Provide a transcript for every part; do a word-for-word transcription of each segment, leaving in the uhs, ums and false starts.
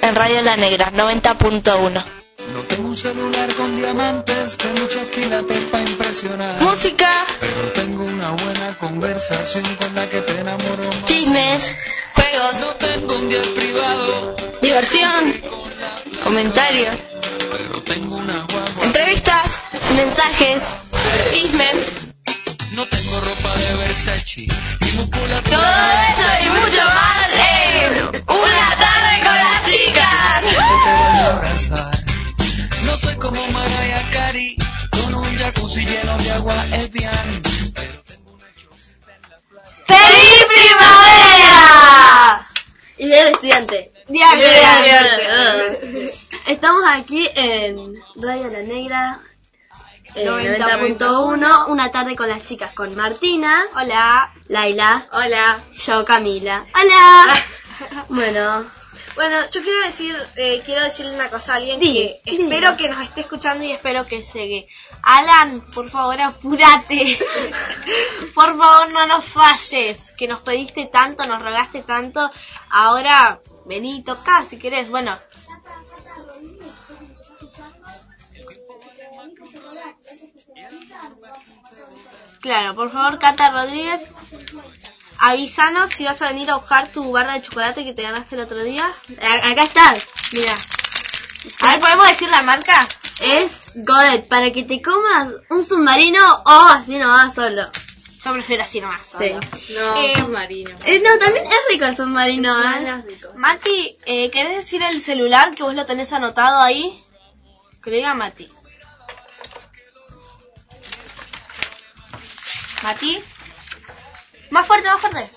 en Radio La Negra, noventa punto uno. No tengo un celular con diamantes de muchos quilates para impresionar. Música. Pero tengo una buena conversación con la que te enamoro más. Chismes. Juegos. No tengo un jet privado. Diversión. Comentarios. Pero tengo una guagua. Entrevistas. Mensajes. Chismes. No tengo ropa de Versace. Mi musculatura. Todo eso y mucho más en Una Tarde con las Chicas. Te voy a abrazar. No soy como Mariah Carey, con un jacuzzi lleno de agua Evian. Pero tengo una chocita en la playa. ¡Feliz primavera! Y Día del Estudiante. Día del Estudiante. Estamos aquí en Radio La Negra, eh, noventa noventa punto uno, Una Tarde con las Chicas, con Martina. Hola. Laila. Hola. Yo, Camila. Hola. Bueno, Bueno, yo quiero decir, eh, quiero decirle una cosa a alguien Di, que di. espero que nos esté escuchando y espero que llegue. Alan, por favor, apúrate. Por favor, no nos falles. Que nos pediste tanto, nos rogaste tanto. Ahora, vení, tocá si querés. Bueno. Claro, por favor, Cata Rodríguez, avísanos si vas a venir a buscar tu barra de chocolate que te ganaste el otro día. a- acá está. Mira. A ver, ¿podemos decir la marca? Es Godet, para que te comas un submarino o así nomás solo. Yo prefiero así nomás. Sí. No, Eh, submarino. Eh, no, también es rico el submarino, ¿eh? Mati, eh, ¿querés decir el celular que vos lo tenés anotado ahí? Que lo diga Mati. Mati. Más fuerte, más fuerte.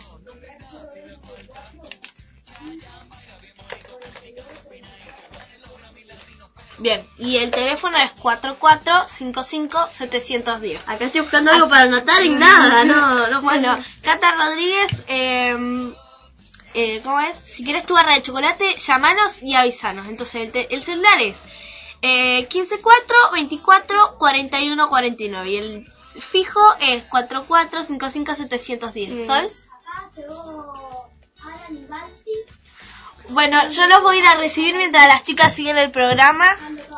Bien, y el teléfono es cuatro cuatro cinco cinco siete uno cero. Acá estoy buscando algo para anotar y nada, no, no Bueno, bueno. Cata Rodríguez, eh, eh, ¿cómo es? Si quieres tu barra de chocolate, llamanos y avisanos. Entonces, el, te- el celular es eh, quince cuatro veinticuatro cuarenta y uno cuarenta y nueve y el fijo es cuatro cuatro cinco cinco siete uno cero. ¿Sol? Acá llegó Alan y Marti. Bueno, yo los voy a ir a recibir mientras las chicas siguen el programa.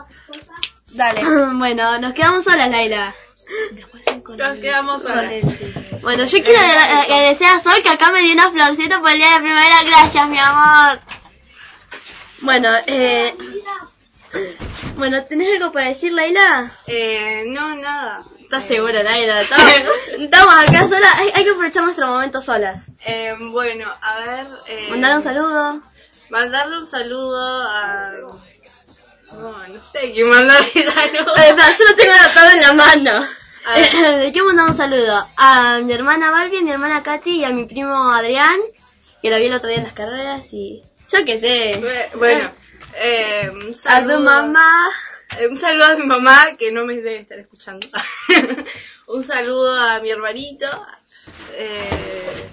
Dale. Bueno, nos quedamos solas, Laila. Nos quedamos solas. Bueno, yo quiero agra- agradecer a Sol que acá me dio una florcita por el día de la primavera. Gracias, mi amor. Bueno, eh... Bueno, ¿tenés algo para decir, Laila? Eh, no, nada. ¿Estás segura, Laila? Estamos, estamos acá solas. Hay, hay que aprovechar nuestro momento solas. Eh, bueno, a ver... Eh, Mandar un saludo. Mandarle un saludo a... No, no sé quién mandarle saludo. Eh, espera, yo lo tengo anotado en la mano. A ver. Eh, ¿De qué mandamos un saludo? A mi hermana Barbie, a mi hermana Katy y a mi primo Adrián, que lo vi el otro día en las carreras y... Yo qué sé. Bue- Bueno, eh, un A saludo... tu mamá. Eh, un saludo a mi mamá, que no me debe estar escuchando. Un saludo a mi hermanito. Eh,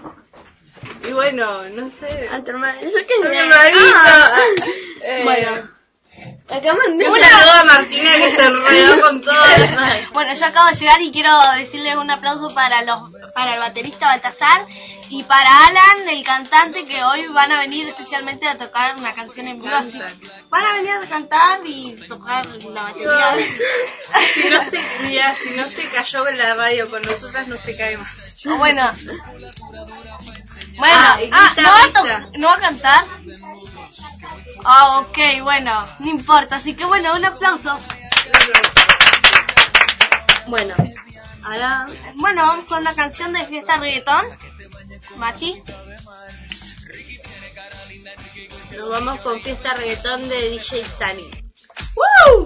y bueno, no sé. A tu hermana. Yo qué A mi sé. hermanito. Ah. Eh, Bueno. Acá mandé un saludo a Martina que se enredó con todo. Bueno, yo acabo de llegar y quiero decirles un aplauso para los para el baterista Baltasar y para Alan, el cantante, que hoy van a venir especialmente a tocar una canción en vivo. Así, van a venir a cantar y tocar la batería. Si no se, mira, si no se cayó en la radio con nosotras, no se cae más. Bueno, bueno, Ah, y ah, ¿no, va a guitarrista. to- ¿no va a cantar? Ah, ok, bueno, no importa. Así que bueno, un aplauso. Bueno, ahora... Bueno, vamos con la canción de Fiesta Reggaetón. Mati. Nos vamos con Fiesta Reggaetón de D J Sunny. ¡Woo!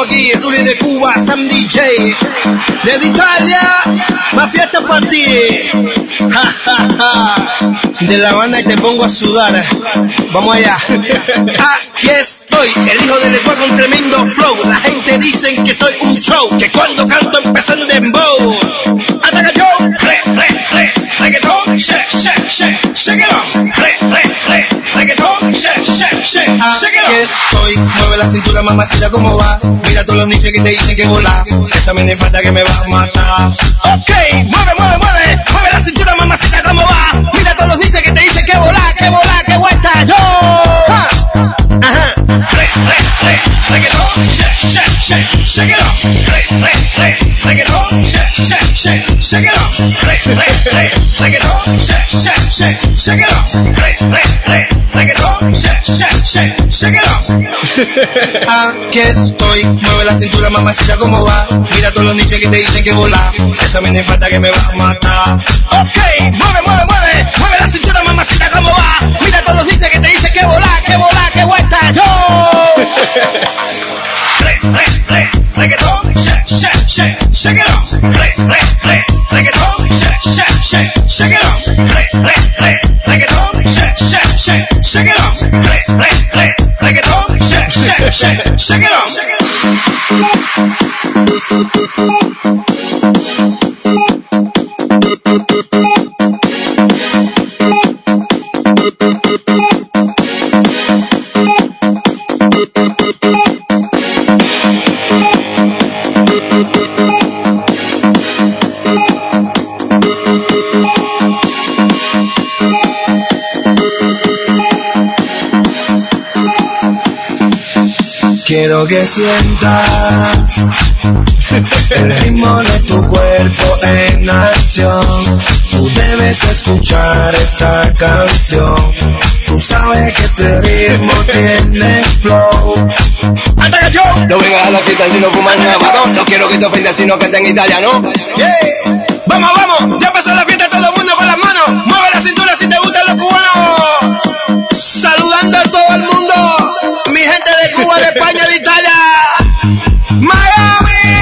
estamos aquí, Ruli de Cuba, Sam D J. Desde Italia, más fiesta para ti. Ja, ja, ja. De La Habana y te pongo a sudar. Vamos allá. Aquí estoy, el hijo del Ecuador con tremendo flow. La gente dice que soy un show, que cuando canto empiezo en dembow. Ataca yo, re, re, re, reggaeton, shake, shake, shake, shake it off. Re, re, re, reggaeton, shake, shake, shake, shake it off. Aquí estoy, mueve la cintura, mamacita, ¿cómo va? Mira todos los niches que te dicen que volar. Esa me falta que me va a matar. Ok, mueve, mueve, mueve, mueve la cintura, mamacita, ¿cómo va? Mira todos los niches que te dicen que volar, que volar, que vuelta yo. Ja. Ajá. Re, re, re, reggaeton, shake, shake, shake, shake it off. Re, re, re, reggaeton, shake, shake, shake, shake it off. Re, re, re, reggaeton, shake, shake, shake, shake it off. Re, re, re, reggaeton, shake, shake, shake, shake it off. Aquí estoy, mueve la cintura, mamacita, ¿cómo va? Mira todos los niches que te dicen que volar. Esa me falta que me va a matar. Ok, mueve, mueve, mueve, mueve la cintura, mamacita, ¿cómo va? Mira todos los niches que te dicen que volar, que volar, que vuelta yo. Re, re, re, reggaeton, shake, shake, shake, shake it off. Re, re, re, reggaeton, shake, shake, shake, shake it off. Re, re, re, reggaeton, shake, shake, shake, shake it off. Re, re, re, reggaeton, shake, shake, shake, shake it off. Quiero que sientas el ritmo de tu cuerpo en acción. Tú debes escuchar esta canción. Tú sabes que este ritmo tiene flow. ¡Ataca yo! No vengas a la fiesta si no fumas nada, no quiero que te ofendas si no cantas en italiano. Yeah. Vamos, vamos, ya pasó la fiesta, todo el mundo con las manos. Mueve la cintura si te gustan los cubanos. Saludando a todo el mundo. Mi gente de Cuba, de España, de Italia, Miami.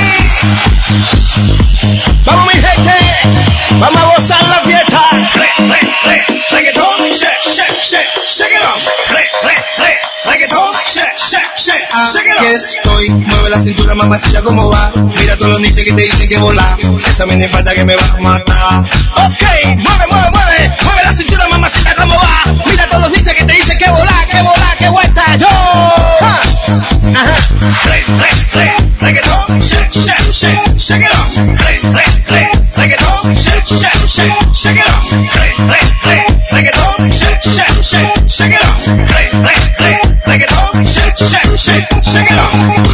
Vamos mi gente, vamos a gozar la fiesta. Re, re, re, reggaeton, shake, shake, shake, shake it off. Re, re, re, reggaeton, shake, shake, shake, shake it off. Aquí estoy, mueve la cintura, mamacita, ¿cómo va? Mira todos los niches que te dicen que volar. Esa me falta que me va a matar. Ok, mueve, mueve, mueve, mueve la cintura, mamacita, ¿cómo va? Mira todos los niches que te dicen que volar, que volar, que vuelta yo. Ja. Ajá. Re, re, re, reggaeton, shake, shake, shake, shake it off. Re, re, re, reggaeton, shake, shake, shake, shake it off. Re, re, re, reggaeton, shake, shake, shake, shake it off. Re, re, re, reggaeton, shake, shake, shake, shake it off.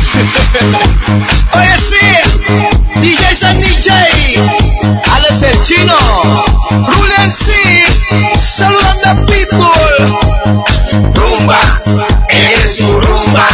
Oye sí, D J Sam D J, Alex el Chino, Ruli en sí, saludando a people. Rumba, es su rumba.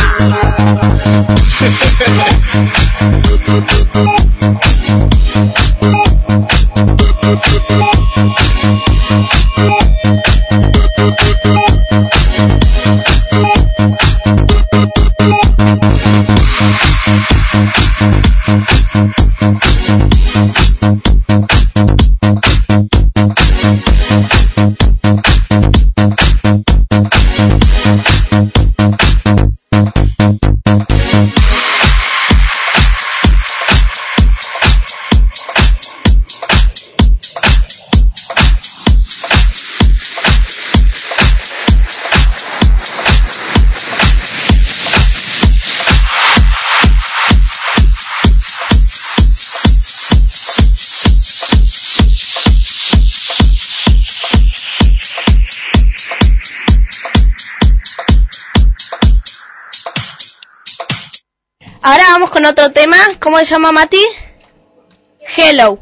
Ahora vamos con otro tema. ¿Cómo se llama, Mati? Hello.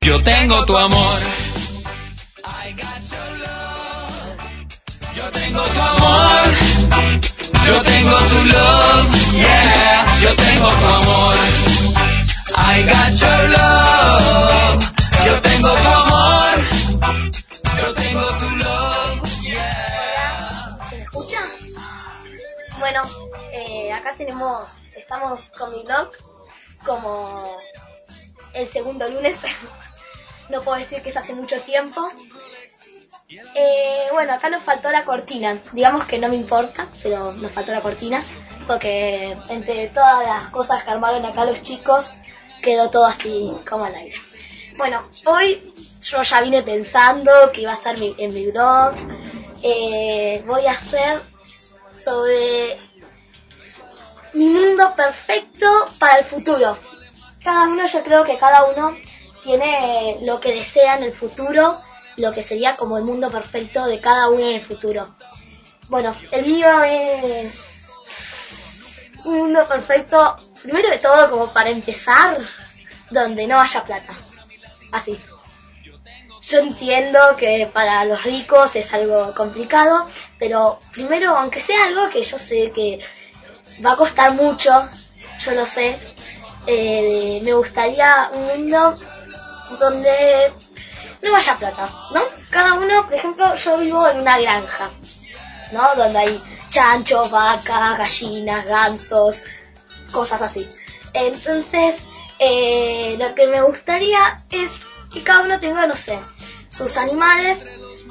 Yo tengo tu amor. I got your love. Yo tengo tu amor. Yo tengo tu love. Yeah. Yo tengo tu amor. I got your love. Yo tengo tu amor. Yo tengo tu love. Yeah. ¿Se me escucha? Bueno, eh, acá tenemos, estamos con mi blog como el segundo lunes. No puedo decir que es hace mucho tiempo. Eh, bueno, acá nos faltó la cortina. Digamos que no me importa, pero nos faltó la cortina. Porque entre todas las cosas que armaron acá los chicos, quedó todo así como al aire. Bueno, hoy yo ya vine pensando que iba a ser mi, en mi blog. Eh, voy a hacer sobre mi mundo perfecto para el futuro. Cada uno, yo creo que cada uno tiene lo que desea en el futuro, lo que sería como el mundo perfecto de cada uno en el futuro. Bueno, el mío es un mundo perfecto, primero de todo, como para empezar, donde no haya plata. Así. Yo entiendo que para los ricos es algo complicado, pero primero, aunque sea algo que yo sé que va a costar mucho, yo lo sé, eh, me gustaría un mundo donde no haya plata, ¿no? Cada uno, por ejemplo, yo vivo en una granja, ¿no? Donde hay chanchos, vacas, gallinas, gansos, cosas así. Entonces, eh, lo que me gustaría es que cada uno tenga, no sé, sus animales,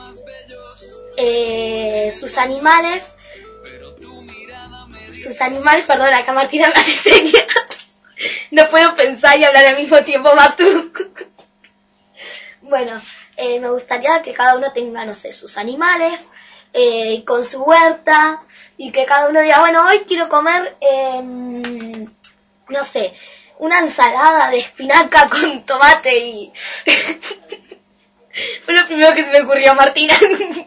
eh, sus animales, sus animales, perdón, acá Martina me hace señas. No puedo pensar y hablar al mismo tiempo, Matu. Bueno, eh, me gustaría que cada uno tenga, no sé, sus animales, eh, con su huerta, y que cada uno diga, bueno, hoy quiero comer, eh, no sé, una ensalada de espinaca con tomate y... Fue lo primero que se me ocurrió, Martina.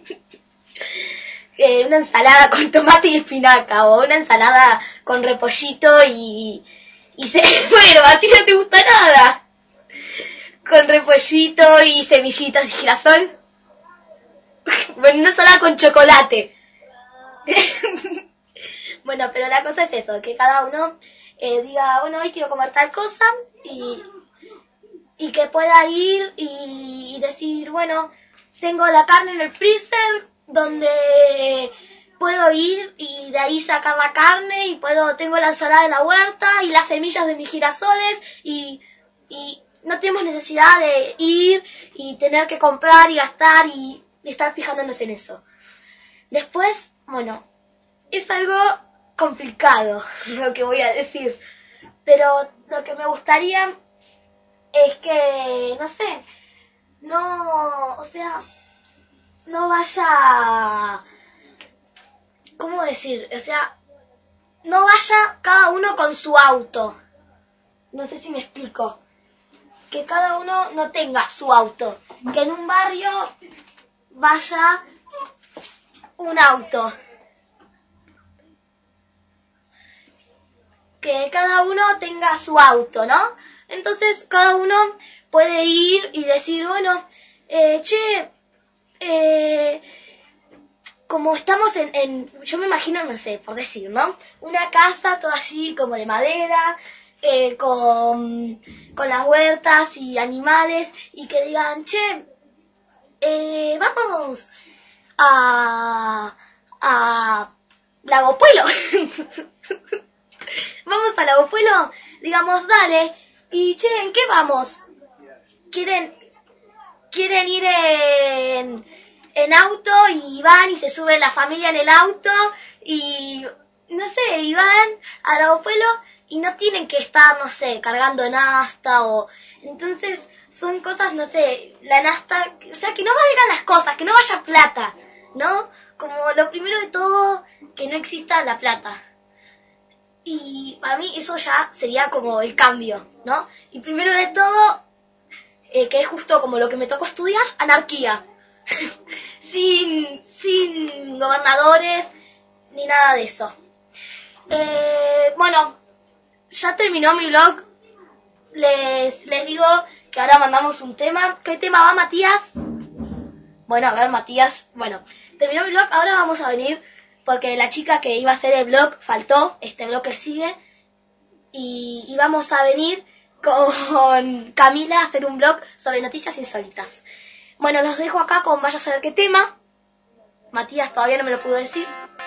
eh, una ensalada con tomate y espinaca, o una ensalada con repollito y... y se... Bueno, a ti no te gusta nada. Con repollito y semillitas de girasol. Bueno, una ensalada con chocolate. Bueno, pero la cosa es eso, que cada uno eh, diga, bueno, hoy quiero comer tal cosa y, y que pueda ir y, y decir, bueno, tengo la carne en el freezer donde puedo ir y de ahí sacar la carne y puedo, tengo la ensalada en la huerta y las semillas de mis girasoles y, y no tenemos necesidad de ir y tener que comprar y gastar y, y estar fijándonos en eso. Después, bueno, es algo complicado lo que voy a decir, pero lo que me gustaría es que, no sé, no, o sea, no vaya, ¿cómo decir? O sea, no vaya cada uno con su auto. No sé si me explico. Que cada uno no tenga su auto. Que en un barrio vaya un auto. Que cada uno tenga su auto, ¿no? Entonces cada uno puede ir y decir, bueno, eh, che, eh, como estamos en, en, yo me imagino, no sé, por decir, ¿no? Una casa toda así como de madera, eh, con, con las huertas y animales, y que digan, che, eh, vamos a, a Lago Puelo. Vamos a Lago Puelo, digamos, dale, y che, ¿en qué vamos? ¿Quieren, quieren ir en, en auto y van y se sube la familia en el auto y, no sé, y van a Lago Puelo y no tienen que estar, no sé, cargando nafta o... Entonces, son cosas, no sé, la nafta, o sea, que no valgan las cosas, que no vaya plata, ¿no? Como lo primero de todo, que no exista la plata. Y para mí eso ya sería como el cambio, ¿no? Y primero de todo, eh, que es justo como lo que me tocó estudiar, anarquía. sin, sin gobernadores, ni nada de eso. Eh, bueno, ya terminó mi blog. Les, les digo que que ahora mandamos un tema. ¿Qué tema va, Matías? Bueno, a ver, Matías. Bueno, terminó mi blog, ahora vamos a venir porque la chica que iba a hacer el blog faltó, este blog que sigue. Y, y vamos a venir con Camila a hacer un blog sobre noticias insólitas. Bueno, los dejo acá con vaya a saber qué tema. Matías todavía no me lo pudo decir.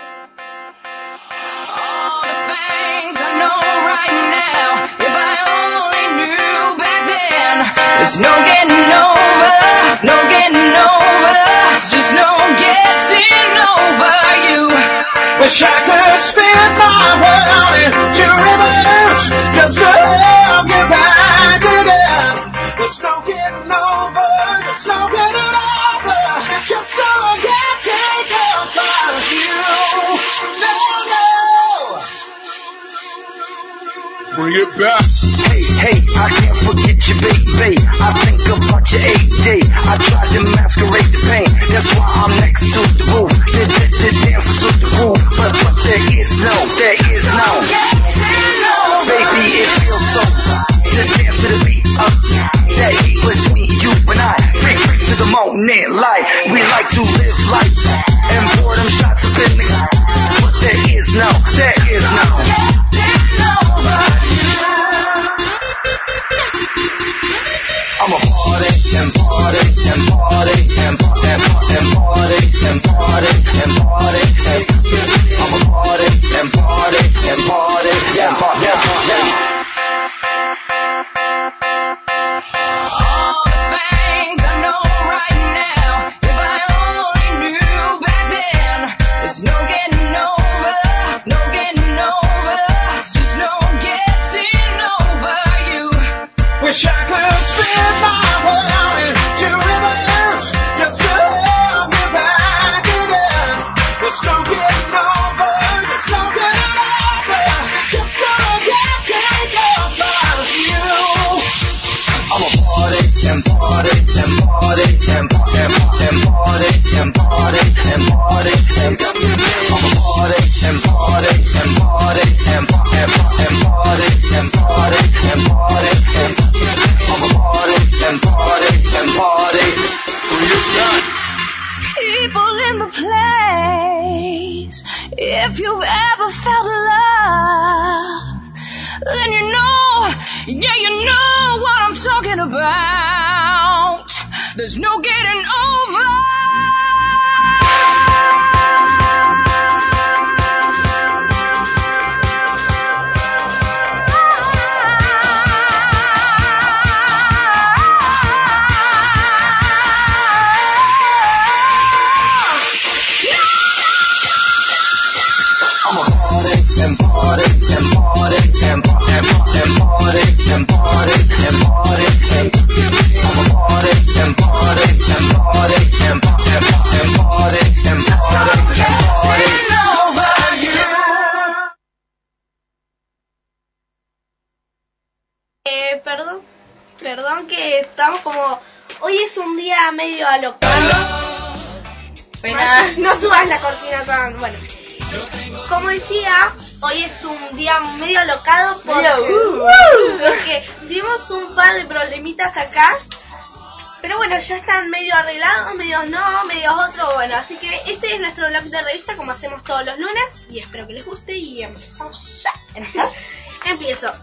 All the things I know right now, if I only knew back then, there's no getting over, no getting over, just no getting over you. Wish I could spin my world into reverse, just to have you back again. There's no getting over, there's no getting over, just no getting over you. No, no. Bring it back. Hey, hey, I can't forget you, baby. I think about your eight day. I tried to masquerade the pain. That's why I'm next to the roof. The, the, the dancers with the roof. But, but there is no, there is no. Baby, it feels so to dance to the beat of that heat between you and I. Free, free to the moment, like we like to live life and pour them shots up in the. But there is no, there is no. I'm a party and party and party and party and party and party and party and I'm a party and party and party and party and party. All the things I know right now, if I only knew back then, there's no getting over, no getting over, just no getting over you. Wish I could spin my world into reverse, just to have you back again. There's no getting over, there's no getting over, just no getting over you. I'm a party and party and party and party and party and party and party and party and I'm a party and party and party and party and party and party and party and I'm a party and party and party. People in the place, if you've ever felt love, then you know, yeah, you know what I'm talking about. There's no getting over. I'm a party and party and party and party and party and party and party and I'm a party and party and party and party and party and party and party. Eh, perdón, perdón que estamos como... Hoy es un día medio alocado. Buenas. No subas la cortina tan... Bueno. Como decía, hoy es un día medio alocado porque, Medio, uh. porque tuvimos un par de problemitas acá. Pero bueno, ya están medio arreglados, medios no, medios otros, bueno. Así que este es nuestro blog de revista como hacemos todos los lunes. Y espero que les guste y empezamos ya. Empiezo.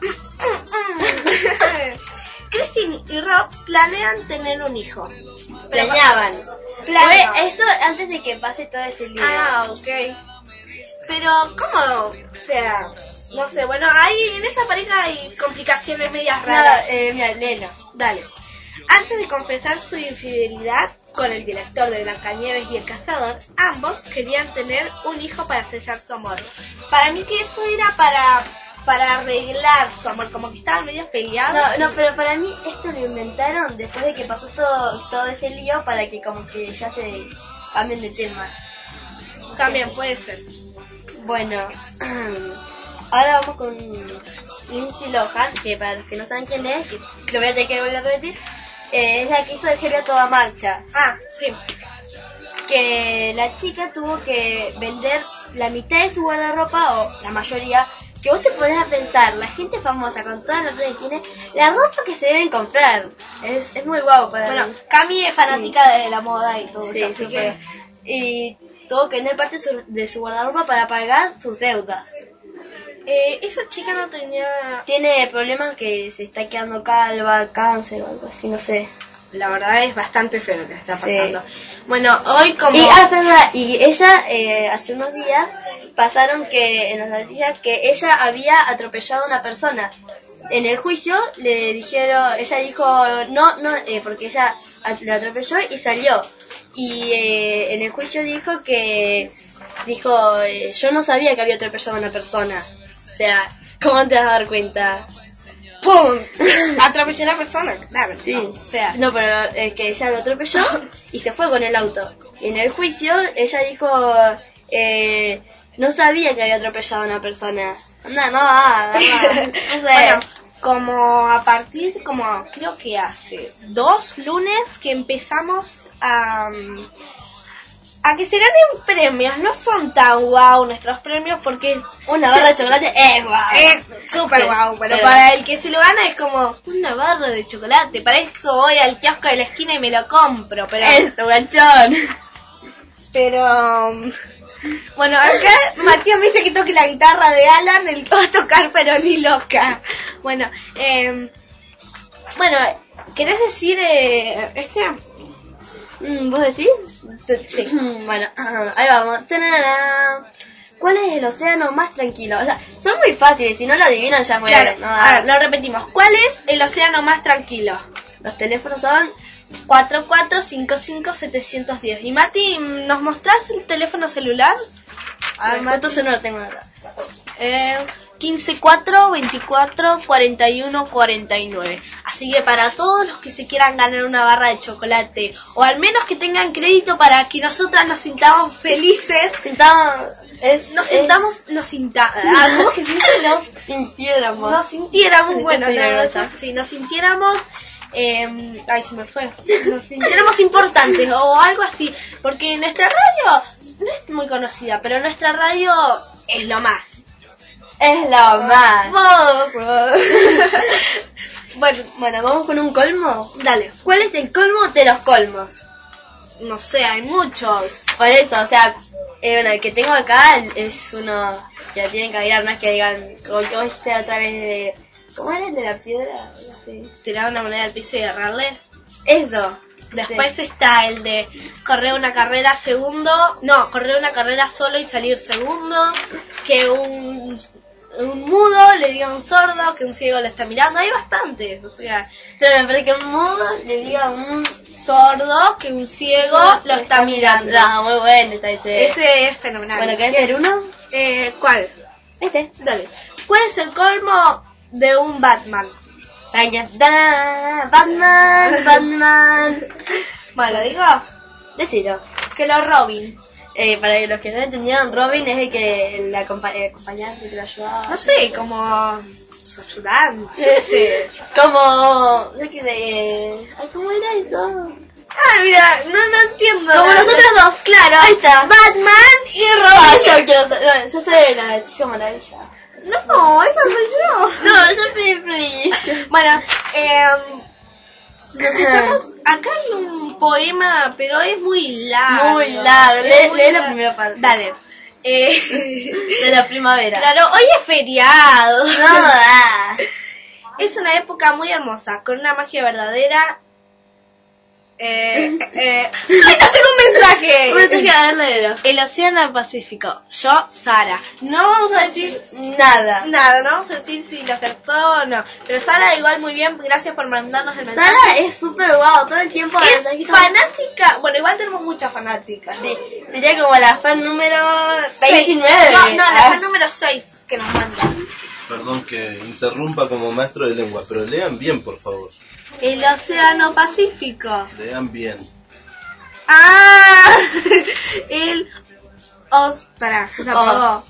Christine y Rob planean tener un hijo. Planeaban. Planeaban. Fue eso antes de que pase todo ese lío. Ah, ok. Pero, ¿cómo? O sea, no sé, bueno, hay, en esa pareja hay complicaciones medias No, raras. eh, mira, léelo. Dale. Antes de confesar su infidelidad con el director de Blancanieves y el Cazador, ambos querían tener un hijo para sellar su amor. Para mí que eso era para para arreglar su amor, como que estaban medio peleados. No, no, pero para mí esto lo inventaron después de que pasó todo, todo ese lío para que como que ya se cambien de tema. También puede ser. Bueno, ahora vamos con Lindsay Lohan, que para los que no saben quién es, que lo voy a tener que volver a repetir, eh, es la que hizo el Genio a toda marcha. Ah, sí. Que la chica tuvo que vender la mitad de su guardarropa, o la mayoría, que vos te ponés a pensar, la gente famosa con toda la plata que tiene, la ropa que se deben comprar. Es, es muy guapo para Bueno, mí. Cami es fanática de la moda y todo Sí, eso, así súper. que... Y tuvo que tener parte de su, de su guardarropa para pagar sus deudas. Eh, esa chica no tenía... Tiene problemas que se está quedando calva, cáncer o algo así, no sé. La verdad es bastante feo lo que está Sí. pasando. Bueno, hoy como... Y, ah, espera, y ella, eh, hace unos días, pasaron que en las noticias que ella había atropellado a una persona. En el juicio le dijeron, ella dijo, no, no, eh, porque ella at- le atropelló y salió. Y eh, en el juicio dijo que, dijo, eh, yo no sabía que había atropellado a una persona. O sea, ¿cómo te vas a dar cuenta? ¡Pum! Atropelló a una persona, claro. Sí, ¿no? O sea, no, pero es que ella lo atropelló y se fue con el auto. Y en el juicio ella dijo, eh, no sabía que había atropellado a una persona. No, no, no, no, no sé. bueno, como a partir, como creo que hace dos lunes que empezamos a... um, a que se ganen premios. No son tan guau nuestros premios porque Una barra de chocolate es guau. es súper guau, pero, pero- para el que se lo gana es como una barra de chocolate. Parece que voy al kiosco de la esquina y me lo compro, pero... Eso, ganchón. Pero... um, bueno, acá Matías me dice que toque la guitarra de Alan, el que va a tocar pero ni loca. Bueno, eh, bueno, ¿querés decir eh, este? Mm, ¿Vos decís? Sí. Bueno, ahí vamos. Tanana. ¿Cuál es el océano más tranquilo? O sea, son muy fáciles, si no lo adivinan ya fue. Claro, No, a ver, lo repetimos. ¿Cuál es el océano más tranquilo? los teléfonos son... cuatro cuatro cinco cinco siete uno cero. Y Mati, ¿nos mostrás el teléfono celular? A ver, ¿cuántos yo no lo tengo acá? Eh, quince cuatro veinticuatro cuarenta y uno cuarenta y nueve. Así que para todos los que se quieran ganar una barra de chocolate, o al menos que tengan crédito para que nosotras nos sintamos felices, Sintamos... Es, nos es- sintamos, nos sintamos, que si nos, sintiéramos. nos sintiéramos, Sí, bueno, sí, no, no, sí. si nos sintiéramos, eh, ay, se me fue, nos sintiéramos importantes o algo así, porque nuestra radio no es muy conocida, pero nuestra radio es lo más. Es lo más. Vos, vos. Bueno, Bueno, vamos con un colmo. dale. ¿Cuál es el colmo de los colmos? No sé, hay muchos. Por eso, o sea, eh, bueno, el que tengo acá es uno que la tienen que mirar, no es que digan, como que vos hiciste otra vez de... ¿Cómo era el de la piedra? No sé. Tirar una moneda al piso y agarrarle. Eso. Después está el de correr una carrera segundo. No, correr una carrera solo y salir segundo. Que un, un mudo le diga a un sordo, que un ciego le está mirando. Hay bastantes, o sea, Pero me parece que un modo le diga a un... sordo que un ciego lo está mirando. Ah, muy bueno está ese. Ese es fenomenal. Bueno, ¿querés leer uno? Eh, ¿Cuál? Este. Dale. ¿Cuál es el colmo de un Batman? Da, Batman, Batman. Bueno, digo Decilo. que lo Robin. Eh, para los que no entendieron, Robin es el que el acompa el acompañante que lo ayudaba. No sé, como su ayudante. Yo qué sé. Como... No que de... Ay, ¿cómo era eso? Ah, mira, no, no entiendo. Como nada. nosotros dos, claro. Ahí está. Batman y Ah, Robin. yo quiero... No, yo soy la chica maravilla. No, esa soy yo. No, yo soy feliz. Bueno, eh, nos estamos... Acá hay un poema, pero es muy largo. Muy largo. Es Lee, muy lee la largo. primera parte. Dale. Eh, De la primavera. claro, hoy es feriado. No, ah. Es una época muy hermosa, con una magia verdadera. Eh, eh, ¡Ay, no llegó un mensaje! Un mensaje a ver, léelo. El océano Pacífico. Yo, Sara. No vamos a decir Nada. nada, no vamos a decir si lo acertó o no. Pero Sara igual muy bien, gracias por mandarnos el mensaje. Sara es súper guau, todo el tiempo es mensajitos. fanática. Bueno, igual tenemos muchas fanáticas. ¿no? Sí, sería como la fan número Seis. veintinueve. No, no, la Ah. fan número seis que nos manda. Perdón que interrumpa como maestro de lengua, pero lean bien, por favor. El océano Pacífico. Lean bien. Ah, el os, pará, se Oh. apagó.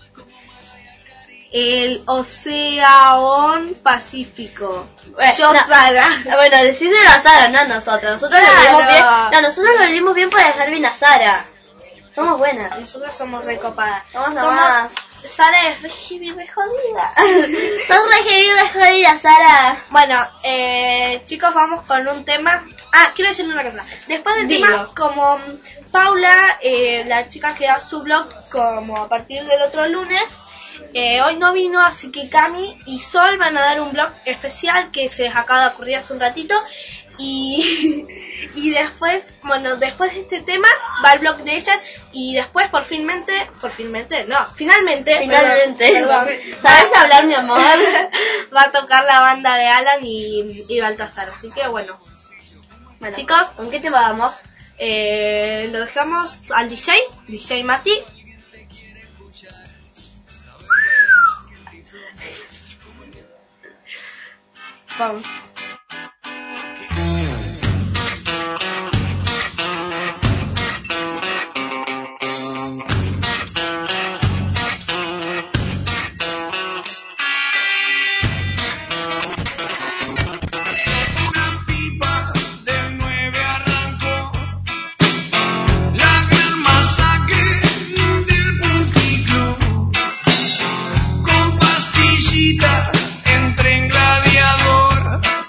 El océano Pacífico. Bueno, Yo, no. Sara. Ah, bueno, decíselo a Sara, no a nosotros. Nosotros Claro. lo leímos bien. No, nosotros lo leímos bien para dejar bien a Sara. Somos buenas. Nosotras somos recopadas. Somos nomás. Sara es re heavy, re jodida. Sos re heavy, re jodida, Sara. Bueno, eh, chicos, vamos con un tema. Ah, quiero decirle una cosa. Después del Dilo. tema, como Paula, eh, la chica que da su blog como a partir del otro lunes, eh, hoy no vino, así que Cami y Sol van a dar un blog especial que se les acaba de ocurrir hace un ratito. Y, y después, bueno, después de este tema va el blog de ellas y después por finmente, por finmente, no, finalmente, Finalmente. perdón, perdón, ¿Sabes hablar, mi amor? va a tocar la banda de Alan y, y Baltasar, así que bueno, Bueno, chicos, ¿con qué tema vamos? eh, lo dejamos al D J, D J Mati. Vamos. Una pipa del nueve arrancó la gran masacre del Punky Club. Con pastillita entré en Gladiador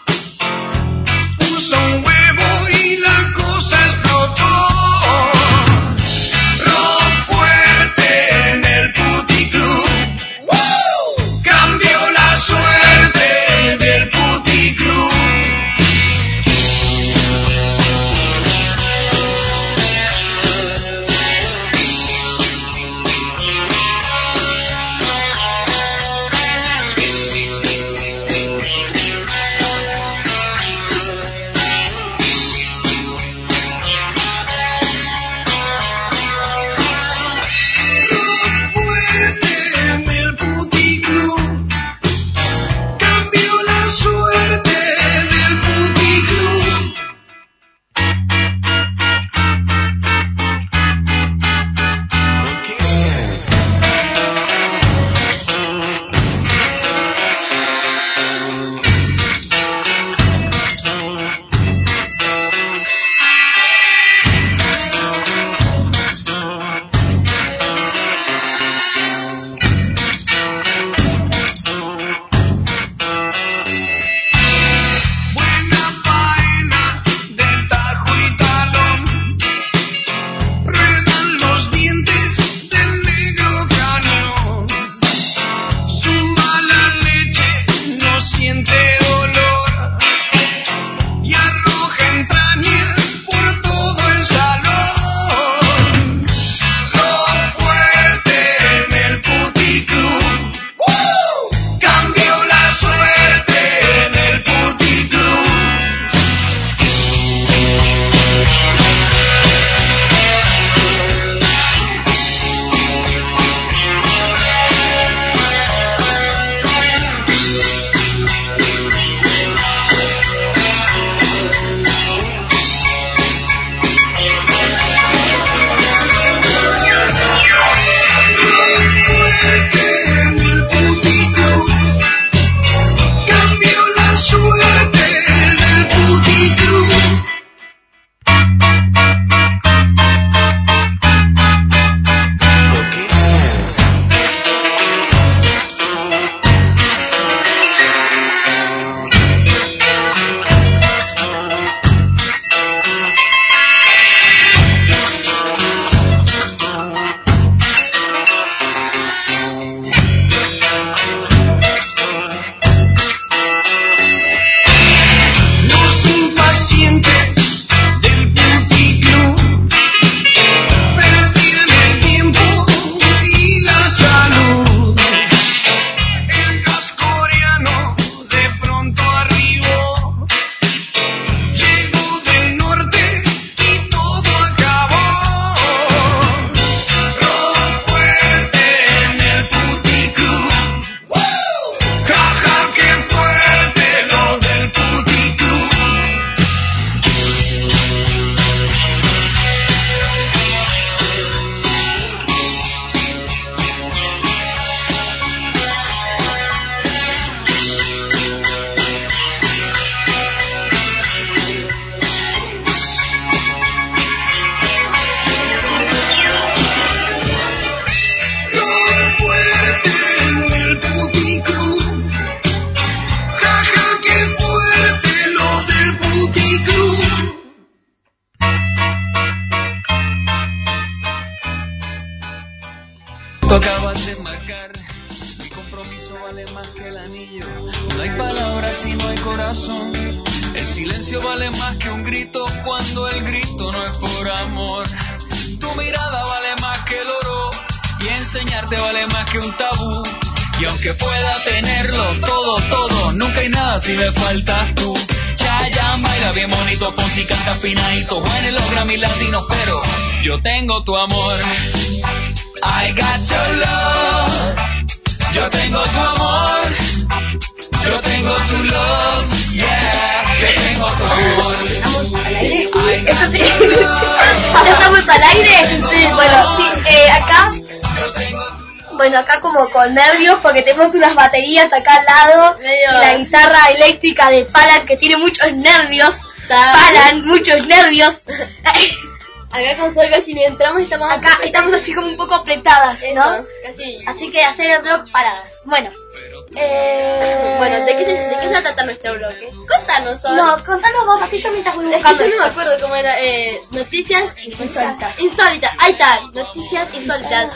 razón. El silencio vale más que un grito cuando el grito no es por amor. Tu mirada vale más que el oro y enseñarte vale más que un tabú. Y aunque pueda tenerlo todo, todo, nunca hay nada si me faltas tú. Chayanne baila bien bonito, Fonsi canta afinadito, Juan en los Grammy latinos, pero yo tengo tu amor. I got your love. Yo tengo tu amor. Yo tengo tu love. Yeah. Yo tengo tu amor. ¿Estamos al aire? I got Eso sí. your love. ¿Ya estamos al aire? Sí, bueno, sí, eh, acá... Bueno, acá como con nervios porque tenemos unas baterías acá al lado. Medio- Y la guitarra eléctrica de Palan que tiene muchos nervios. Está- Palan, muchos nervios. Acá con Sol casi ni entramos y estamos Acá estamos así como un poco apretadas, ¿no? Eso, casi. Así que hacer el blog paradas. Bueno. Eh... Bueno, ¿de qué, se, ¿de qué se va a tratar nuestro bloque? Contanos, Sol. No, contanos vos, así yo mientras voy Es que buscando yo no me esto. acuerdo cómo era. Eh, noticias Insólitas. Insólitas. Ahí está. Noticias insólitas.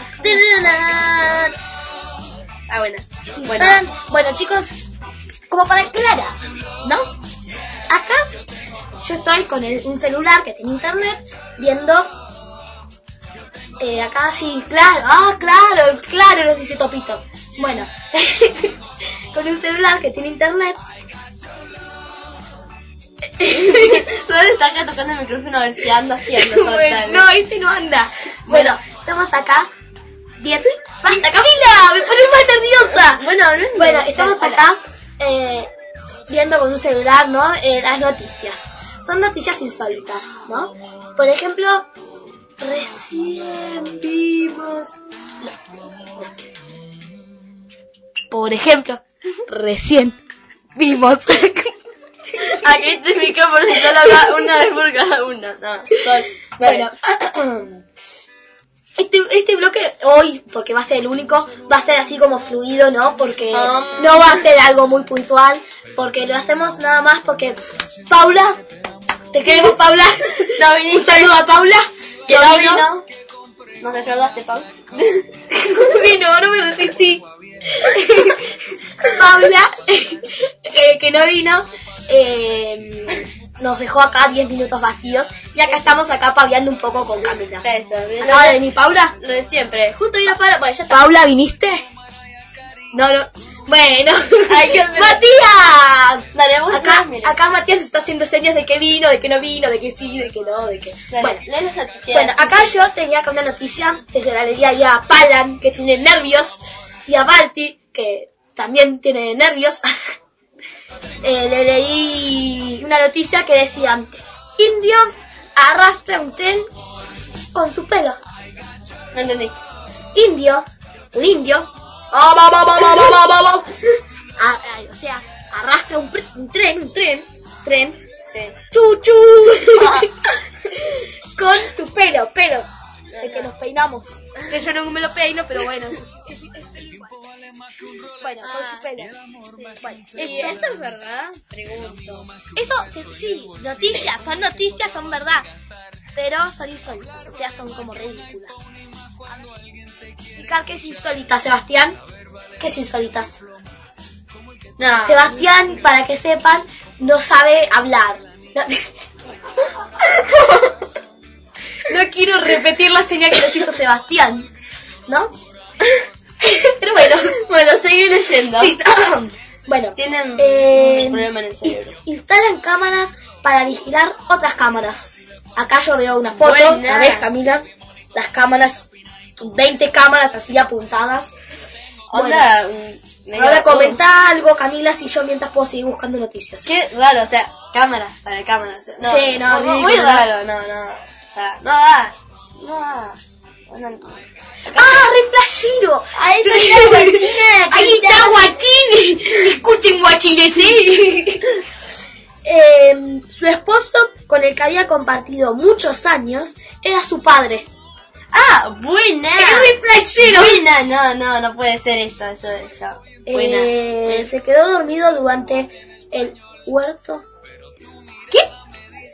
Ah, bueno. Bueno. Ah, bueno, chicos, como para Clara, ¿no? Acá yo estoy con el- un celular que tiene internet viendo. Eh, acá sí, claro, ah, claro, claro, nos dice Topito. Bueno, con un celular que tiene internet. Sol está acá tocando el micrófono a ver si anda haciendo. Sol, Bueno, dale. no, este no anda. Bueno, estamos acá. Bien. ¡Basta, Camila! ¡Me pones más nerviosa! Bueno, no es Bueno, nerviosa, estamos hola. acá eh, viendo con un celular, ¿no? Eh, las noticias. Son noticias insólitas, ¿no? Por ejemplo, recién vimos... no. Por ejemplo, recién vimos... Aquí está el micrófono y solo habla una vez por cada uno. No, Sol. Dale. Bueno, este, este bloque hoy, porque va a ser el único, va a ser así como fluido, ¿no? Porque Um. no va a ser algo muy puntual, porque lo hacemos nada más porque Paula, te queremos Paula, No viniste. un saludo a Paula, que no vino, ¿Nos ayudaste, Pau? vino, no me resistí. Paula, eh, que no vino, eh, nos dejó acá diez minutos vacíos y acá estamos acá paviando un poco con Camila. Eso. ¿Acaba de venir Paula? Lo de siempre. Justo vino para. Bueno, ya está. Paula, ¿viniste? No, no. Bueno. Ay, qué- ¡Matías! Dale, vos Acá, más, mira. acá Matías está haciendo señas de que vino, de que no vino, de que sí, de que no, de que... Dale, Bueno, lee las noticias. bueno, acá yo tenía acá una noticia que se la leía ya a Palan, que tiene nervios, y a Balti, que también tiene nervios. eh, le leí una noticia que decía: indio arrastra un tren con su pelo. No entendí. Indio, un indio, ah, va, va, va, va, va, va, va, va. Ah, ah, o sea, arrastra un, pre- un tren, un tren, tren, Sí. chu, chu, con su pelo, pelo, de que nos peinamos, que yo no me lo peino, pero bueno, es- es- es igual. Bueno, con su pelo. Bueno, ¿Y esto- esto es verdad? Pregunto. eso, sí, sí, noticias, son noticias, son verdad, pero son insólitas, o sea, son como ridículas. Explicar qué es insólita, Sebastián. ¿Qué es insólitas? No. Sebastián, para que sepan, no sabe hablar. No, no quiero repetir la señal que nos hizo Sebastián, ¿no? Pero bueno, Bueno, seguí leyendo. sí. Bueno, Tienen eh, un problema en el cerebro. in- instalan cámaras para vigilar otras cámaras. Acá yo veo una foto, Buena. ¿la ves, Camila? Las cámaras, veinte cámaras así apuntadas. Onda. mm, medio- Ahora comenta algo, Camila, si yo mientras puedo seguir buscando noticias. Qué raro, o sea, cámara, para cámara. No, Sí, no, muy, muy ridículo. raro, no, no. O sea, no da. No da. No, no. ¡Ah, reflashero! Ahí Sí. está Guachina, ¡Ahí ahí está Guachín! Escuchen Guachines, ¿sí? Eh, su esposo, con el que había compartido muchos años, era su padre. Ah, buena. ¡Es reflashero! Buena, no, no, no puede ser eso, eso de ya. Buena. Eh, se quedó dormido durante el huerto. ¿Qué?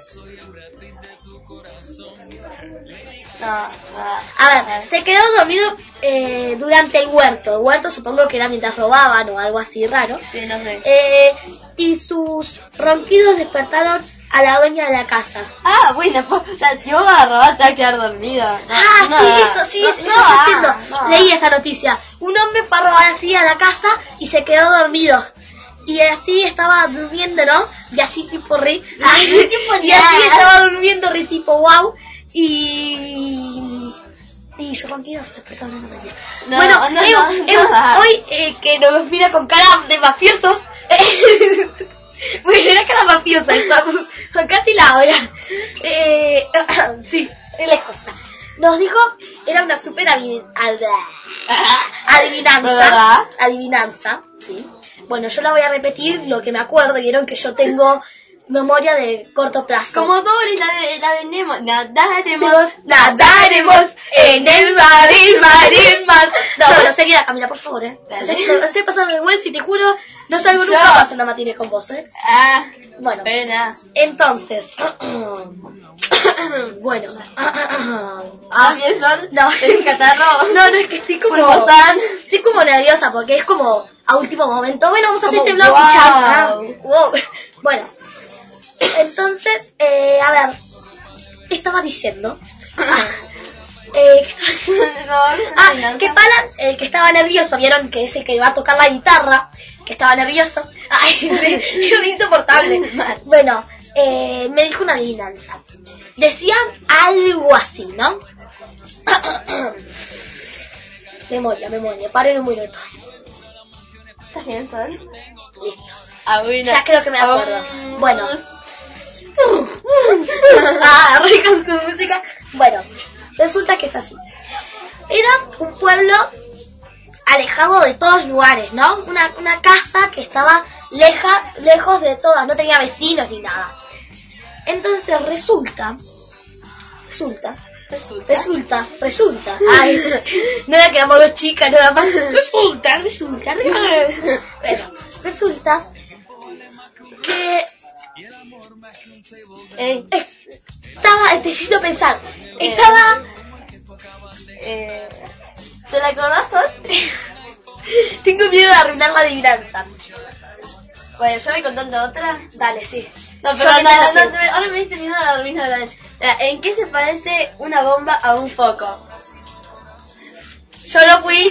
No, no. A ver, se quedó dormido eh, durante el huerto. El huerto supongo que era mientras robaban o algo así raro. Sí, no sé. Eh, y sus ronquidos despertaron a la dueña de la casa. Ah, bueno, pues, o sea, si vos vas a robar te vas a quedar dormida. No, Ah, no, sí, no, eso, sí, no, eso no, yo ah, entiendo. no. Leí esa noticia. Un hombre fue a robar así a la casa y se quedó dormido. Y así estaba durmiendo, ¿no? Y así tipo re... Ay, y así estaba durmiendo re tipo wow. Y... Y su ronquido se despertó a la noche. No, bueno, no, Evo, no, no, Evo, no. hoy eh, que nos mira con cara de mafiosos... Bueno, era cara mafiosa, estamos acá y la hora. Eh, sí, lejos. Nos dijo, era una super avi- ad- adivinanza. ¿Verdad? Adivinanza, sí. Bueno, yo la voy a repetir lo que me acuerdo. Vieron que yo tengo memoria de corto plazo. Como Dory, la de, la de Nemo. Nadaremos, nadaremos en el mar, el mar, el mar. No, bueno, seguida, Camila, por favor, eh. Dale. Estoy, estoy pasando vergüenza y te juro, no salgo Yo. nunca más en la matinee con vos, eh. Ah, Bueno, pena. entonces, bueno, Ah, bien son. no, ¿Tenés catarro? no, no, es que estoy como, Pulmozán. estoy como nerviosa porque es como a último momento. Bueno, vamos a hacer Como, este blog wow. escuchando. Wow. Bueno, entonces, eh, a ver, estaba diciendo. Eh, ¿qué estaba diciendo? Ah, que Palan, el que estaba nervioso, vieron que es el que va a tocar la guitarra, que estaba nervioso. Ay, es insoportable. Bueno, eh, me dijo una adivinanza. Decía algo así, ¿no? Memoria, memoria, paren un minuto. ¿Estás bien, Sol? Listo. Ah, bueno. Ya creo que me acuerdo. Um, Bueno. Ah, re con su música. Bueno, resulta que es así. Era un pueblo alejado de todos lugares, ¿no? Una, una casa que estaba leja, lejos de todas, no tenía vecinos ni nada. Entonces resulta, resulta, Resulta. resulta, resulta. Ay, no era que éramos dos chicas, nada más. Resulta, resulta, resulta. Bueno, resulta que eh, estaba, necesito pensar, estaba, Eh, ¿Te la acordás, Sol? tengo miedo de arruinar la adivinanza. Bueno, yo voy contando otra. Dale, sí. No, Yo pero no, mientras no, pienso. no, ahora me diste miedo de dormir la vez. ¿En qué se parece una bomba a un foco? Yo no fui.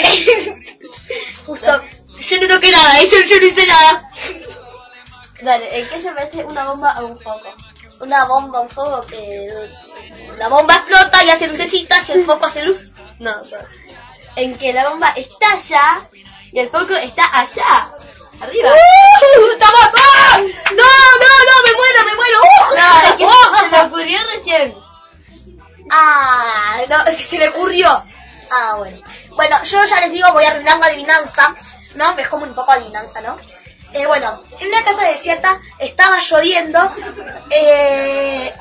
Justo. Yo no toqué nada, ¿eh? yo, yo no hice nada. Dale, ¿en qué se parece una bomba a un foco? Una bomba, un fuego que... La bomba explota y hace lucecitas y el foco hace luz. No, Sol. En que la bomba está allá y el foco está allá. Arriba. ¡Uh! ¡Estamos acá! ¡No, no, no! ¡Me muero, me muero! ¡Uh! No, es que ¡Oh! se me ocurrió recién. Ah, no, es que se me ocurrió. Ah, bueno. Bueno, yo ya les digo, voy a arruinar la adivinanza. ¿No? Es como un poco adivinanza, ¿no? Eh, bueno, en una casa desierta estaba lloviendo. Eh,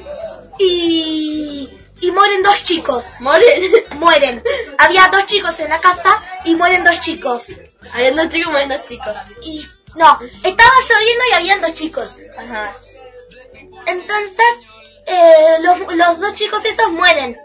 y... Y mueren dos chicos. ¿Moren? Mueren. Había dos chicos en la casa y mueren dos chicos. Habían dos chicos, mueren dos chicos. Y... No, estaba lloviendo y habían dos chicos. Ajá. Entonces, eh, los, los dos chicos esos mueren.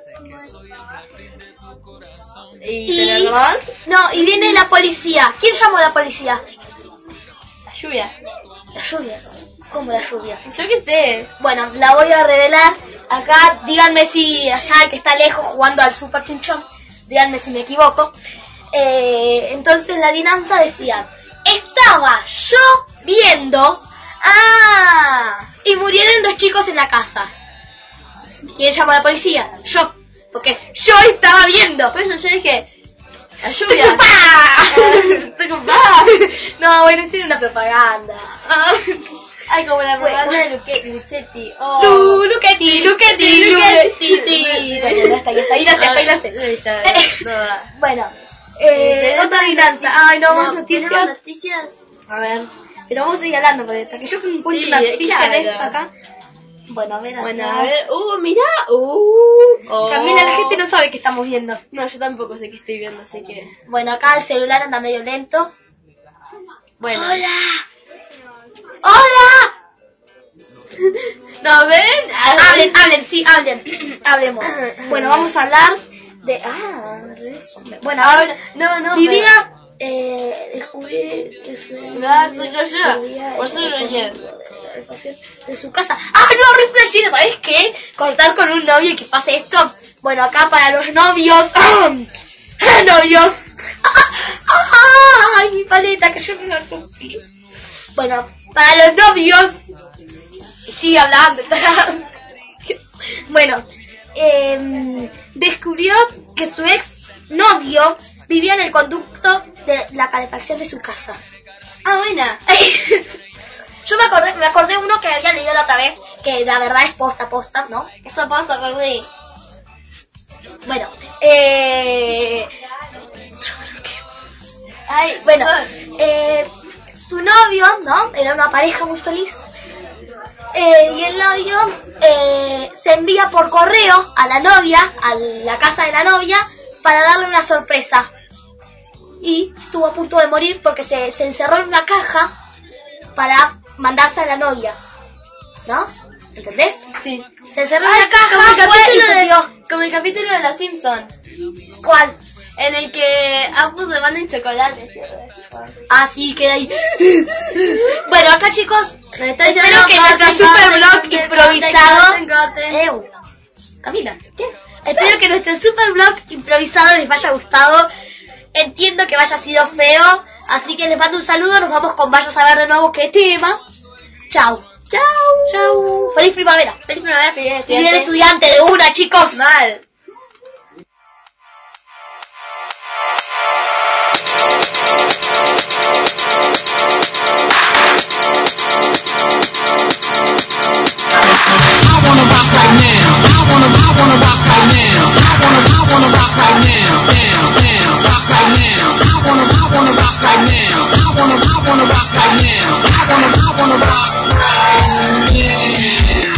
¿Y tenés más? No, y viene la policía. ¿Quién llamó a la policía? La lluvia. La lluvia. ¿Cómo la lluvia? Yo qué sé. Bueno, la voy a revelar. Acá, díganme si allá el que está lejos jugando al Super Chunchón, díganme si me equivoco. Eh, entonces la adivinanza decía, estaba yo viendo, ah, y murieron dos chicos en la casa. ¿Quién llamó a la policía? Yo, porque yo estaba viendo. Por eso yo dije, la lluvia. Estoy ocupada. No, bueno, es una propaganda. Ay, como la Bueno. propaganda de Luque- Luchetti. Oh. Lu, Luchetti, Luchetti, Luchetti. Dale, ya está, ya está. Ahí la sé, ahí la sé. Ahí está, no da. Bueno, eh, otra adivinanza. Ay, no, más ¿tenemos noticias. noticias? A ver, pero vamos a ir hablando porque hasta que yo encuentre Sí, una noticia claro. de esta acá. Bueno, a ver, Bueno, atrás. a ver. Uh, mirá. Uh. Oh. Camila, la gente no sabe que estamos viendo. No, yo tampoco sé qué estoy viendo, así que... Bueno, acá el celular anda medio lento. Bueno. ¡Hola! ¡Hola! ¿No ven? Hablen, hablen, sí, hablen. Hablemos. Bueno, vamos a hablar de... Ah, de eso. Bueno, ahora... No, no, Vivía... Eh, descubrí que su... Claro, soy yo, yo. vivía Por ser en el ayer. fondo de la habitación de su casa. ¡Ah, no, re flashero! ¿Sabes qué? Cortar con un novio y que pase esto. Bueno, acá para los novios... ¡Novios! ¡Ay, mi paleta! Que yo no la rompí. Bueno, para los novios... Sigue hablando. Bueno, eh, descubrió que su ex novio vivía en el conducto de la calefacción de su casa. Ah, buena. Yo me acordé, me acordé uno que había leído la otra vez, que la verdad es posta posta, ¿no? Eso pasa, acordé. Bueno, eh... Ay, Bueno, eh, su novio, ¿no? Era una pareja muy feliz. Eh, y el novio eh, se envía por correo a la novia, a la casa de la novia, para darle una sorpresa. Y estuvo a punto de morir porque se, se encerró en una caja para mandarse a la novia. ¿No? ¿Entendés? Sí. Se encerró en Ay, una caja como el fue, y capítulo se de, murió. como el capítulo de Los Simpsons. ¿Cuál? En el que ambos le mandan chocolate. Ah, sí, queda ahí. Bueno, acá chicos, Me está espero diciendo que corten, nuestro super corten, blog corten, improvisado... corten, corten. Ew. Camila, ¿qué? Espero que nuestro super blog improvisado les haya gustado. Entiendo que vaya sido feo, así que les mando un saludo. Nos vamos con Vaya a saber de nuevo qué tema. Chau. Chau. Chau. Feliz primavera. Feliz primavera, feliz Feliz estudiante. estudiante de una, chicos. Mal. I wanna rock right now. I wanna, I wanna rock right now. I wanna, I wanna rock right now. Now, now, rock right now. I wanna, I wanna rock right now. I wanna, I wanna rock right now. I wanna, I wanna rock right now.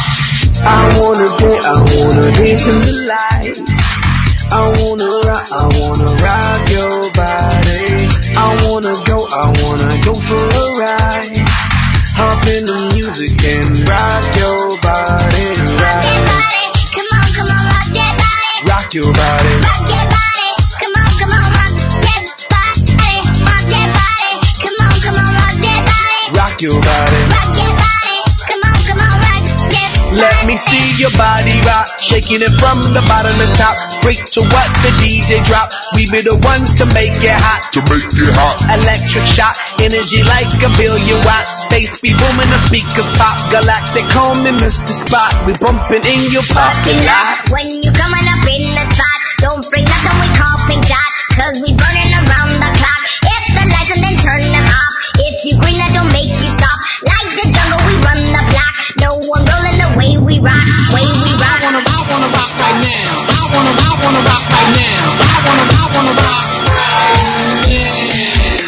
I wanna dance, I wanna dance in the lights. I wanna rock, I wanna rock your body. I wanna go, I wanna go for a ride. Hop in the music and rock your body, right? Come on, come on, rock that body. Rock your body. Rock that body. Come on, come on, rock that body. Rock that body. Come on, come on, rock that body. Rock your body. Rock that body. Come on, come on, rock that body. Let me see your body rock, shaking it from the bottom to top. Break to what the D J drop. We be the ones to make it hot. To make it hot. Electric shock, energy like a billion watts. Space be booming, the speakers pop. Galactic, call me Mister Spot. We bumping in your parking lot. When you coming up in the spot, don't bring nothing we call pink dot, cause we burning around the clock. Hit the lights and then turn them off. If you green, that don't make you stop. Like the jungle, we run the block. No one rolling the way we rock, way we rock. I wanna, I wanna rock right now. I wanna, I wanna rock right now. I wanna, I wanna rock right now.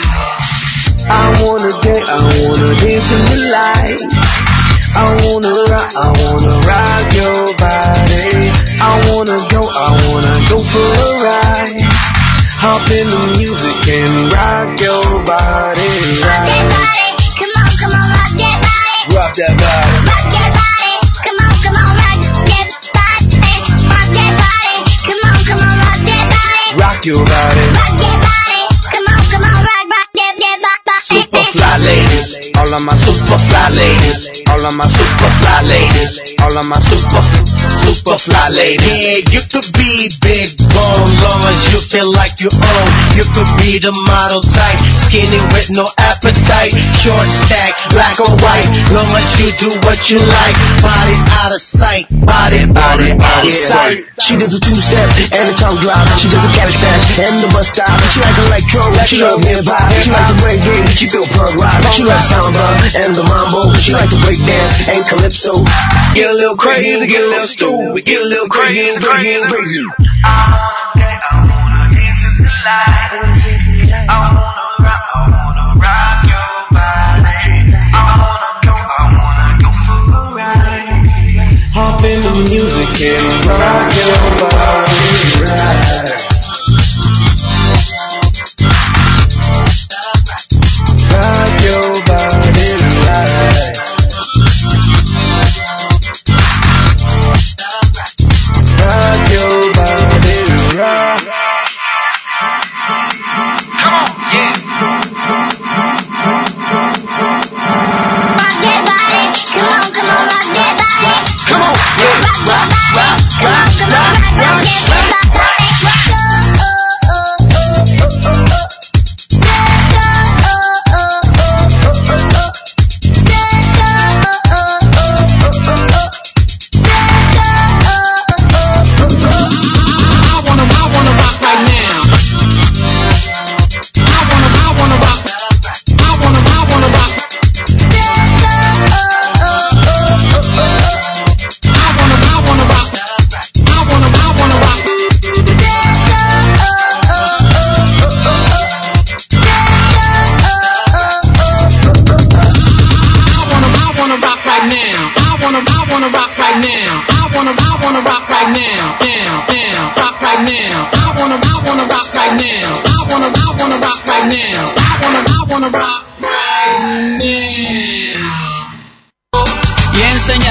I wanna dance, I wanna dance in the lights. I wanna rock, I wanna rock your body. I wanna go, I wanna go for a ride. Hop in the music and rock your body, Rock that right? body, come on, come on, rock that body. Rock that body. Rock that body, come on, come on, rock that body. Rock that body, come on, come on, rock that body. Rock your body. Rock that body, come on, come on, rock, rock that, that, that, that. Super fly ladies, all of my super fly ladies, all of my super fly ladies, all of my super, super fly ladies. Yeah, you could be big bone, long as you feel like you own. You could be the model type, skinny with no appetite, short stack, black or white, long as you do what you like. Body out of sight, body, body out of sight. She does a two-step and a tongue drop. She does a cabbage patch and the bus stop. She like electro, she love hip-hop. She like to break game, she feel prog rock. She like samba and the mambo. She like to break dance and calypso. Get a little crazy, get a little stupid, get a little crazy, crazy, crazy. I wanna dance, I wanna dance in the lights. I wanna rock, I wanna rock your body. I wanna go, I wanna go for a ride. Hop in the music and rock your body, right? Rock your body, right?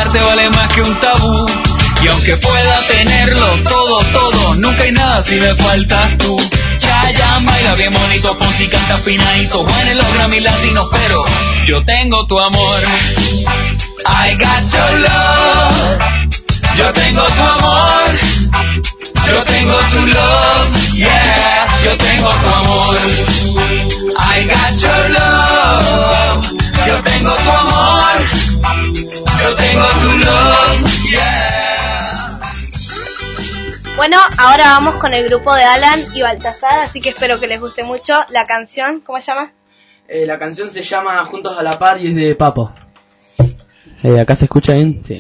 olvidarte vale más que un tabú. Y aunque pueda tenerlo todo, todo, nunca hay nada si me faltas tú. Chayanne baila bien bonito, Fonsi canta afinadito, Juan en los Grammy latinos, pero yo tengo tu amor. I got your love. Yo tengo tu amor. Yo tengo tu love. Yeah, yo tengo tu amor. I got your love. Yo tengo tu amor. Yo tengo tu love. Yeah. Bueno, ahora vamos con el grupo de Alan y Baltasar, así que espero que les guste mucho la canción. ¿Cómo se llama? Eh, la canción se llama Juntos a la Par y es de Papo. Eh, ¿Acá se escucha bien? Sí.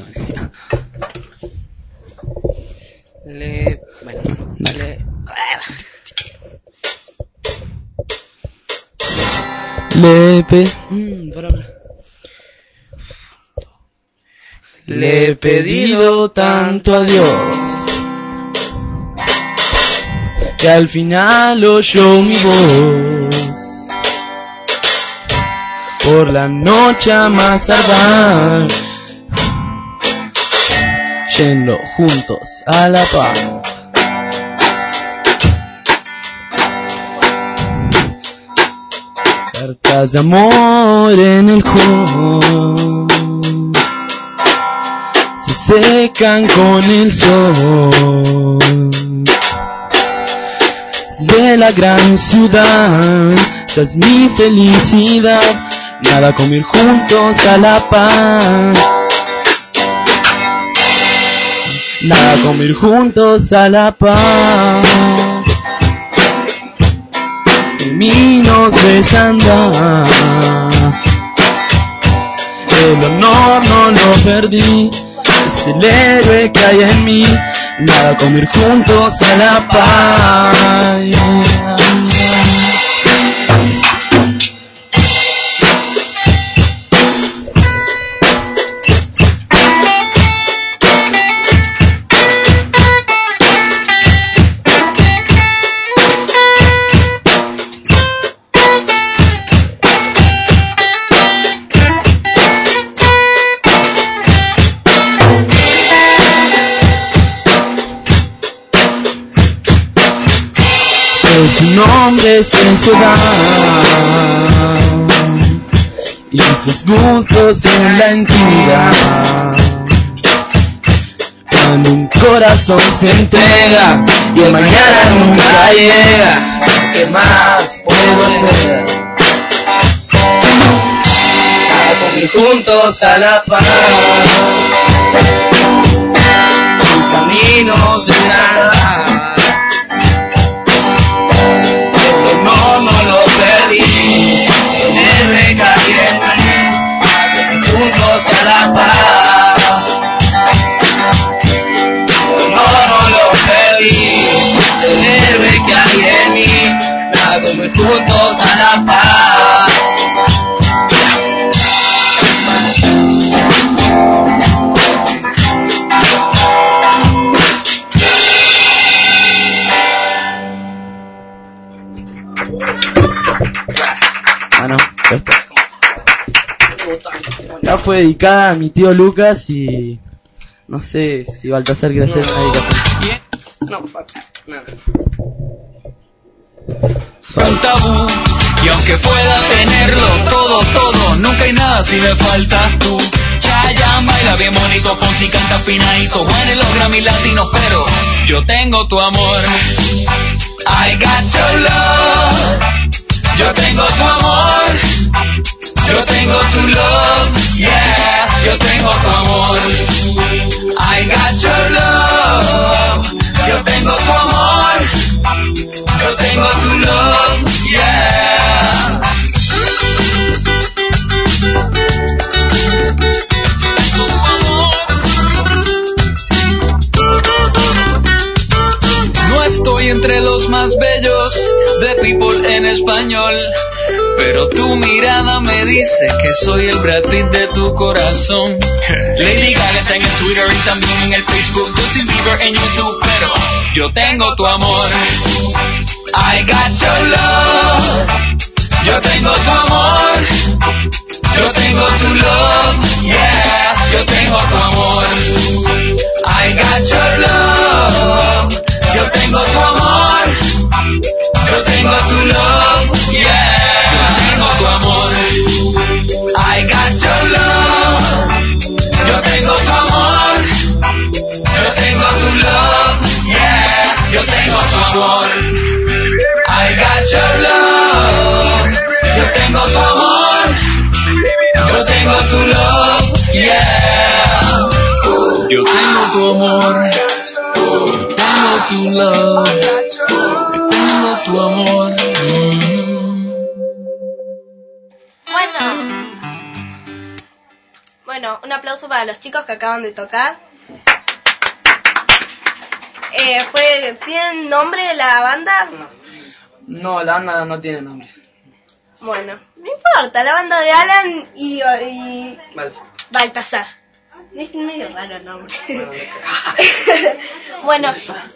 Le... Bueno, dale. Le pe... Mm, para, para. Le he pedido tanto a Dios que al final oyó mi voz. Por la noche a más tardar, yendo juntos a la paz. Cartas de amor en el hall se secan con el sol de la gran ciudad. Esta es mi felicidad, nada como ir juntos a la paz. Nada como ir juntos a la paz. Caminos desandar, el honor no lo perdí, es el héroe que hay en mí. Nada como ir juntos a la paz. Su nombre es en su edad y sus gustos en la intimidad. Cuando un corazón se entrega y el mañana nunca llega, ¿qué más puedo hacer? Nada como ir juntos a la paz. Caminos de nada. No, no lo perdí, en el recaliente, juntos a la paz. No, no lo perdí, el héroe que hay en mí, nada como ir juntos a la paz. Bueno, ya fue dedicada a mi tío Lucas y no sé si Baltasar quiere hacer una dedicación. No, nada. Un tabú, y aunque pueda tenerlo todo, todo, nunca hay nada si me faltas tú. Chayanne baila bien bonito, Fonsi canta afinadito, Juan en los Grammy latinos, pero yo tengo tu amor. I got your love. Yo tengo tu amor, yo tengo tu love, yeah, yo tengo tu amor. I got your love, yo tengo tu amor, yo tengo tu love, yeah. No estoy entre los más bellos de People en español, pero tu mirada me dice que soy el Brad Pitt de tu corazón. Lady Gaga está en el Twitter y también en el Facebook, Justin Bieber en YouTube, pero yo tengo tu amor. I got your love. Yo tengo tu amor. Yo tengo tu love, yeah. Yo tengo tu amor. tu amor, tengo tu love, tengo tu amor. Mm. Bueno. Bueno, un aplauso para los chicos que acaban de tocar. Eh, fue, ¿tienen nombre la banda? No, la banda no tiene nombre. Bueno, no importa, la banda de Alan y, y Vale. Baltasar. Es medio raro el nombre. Bueno,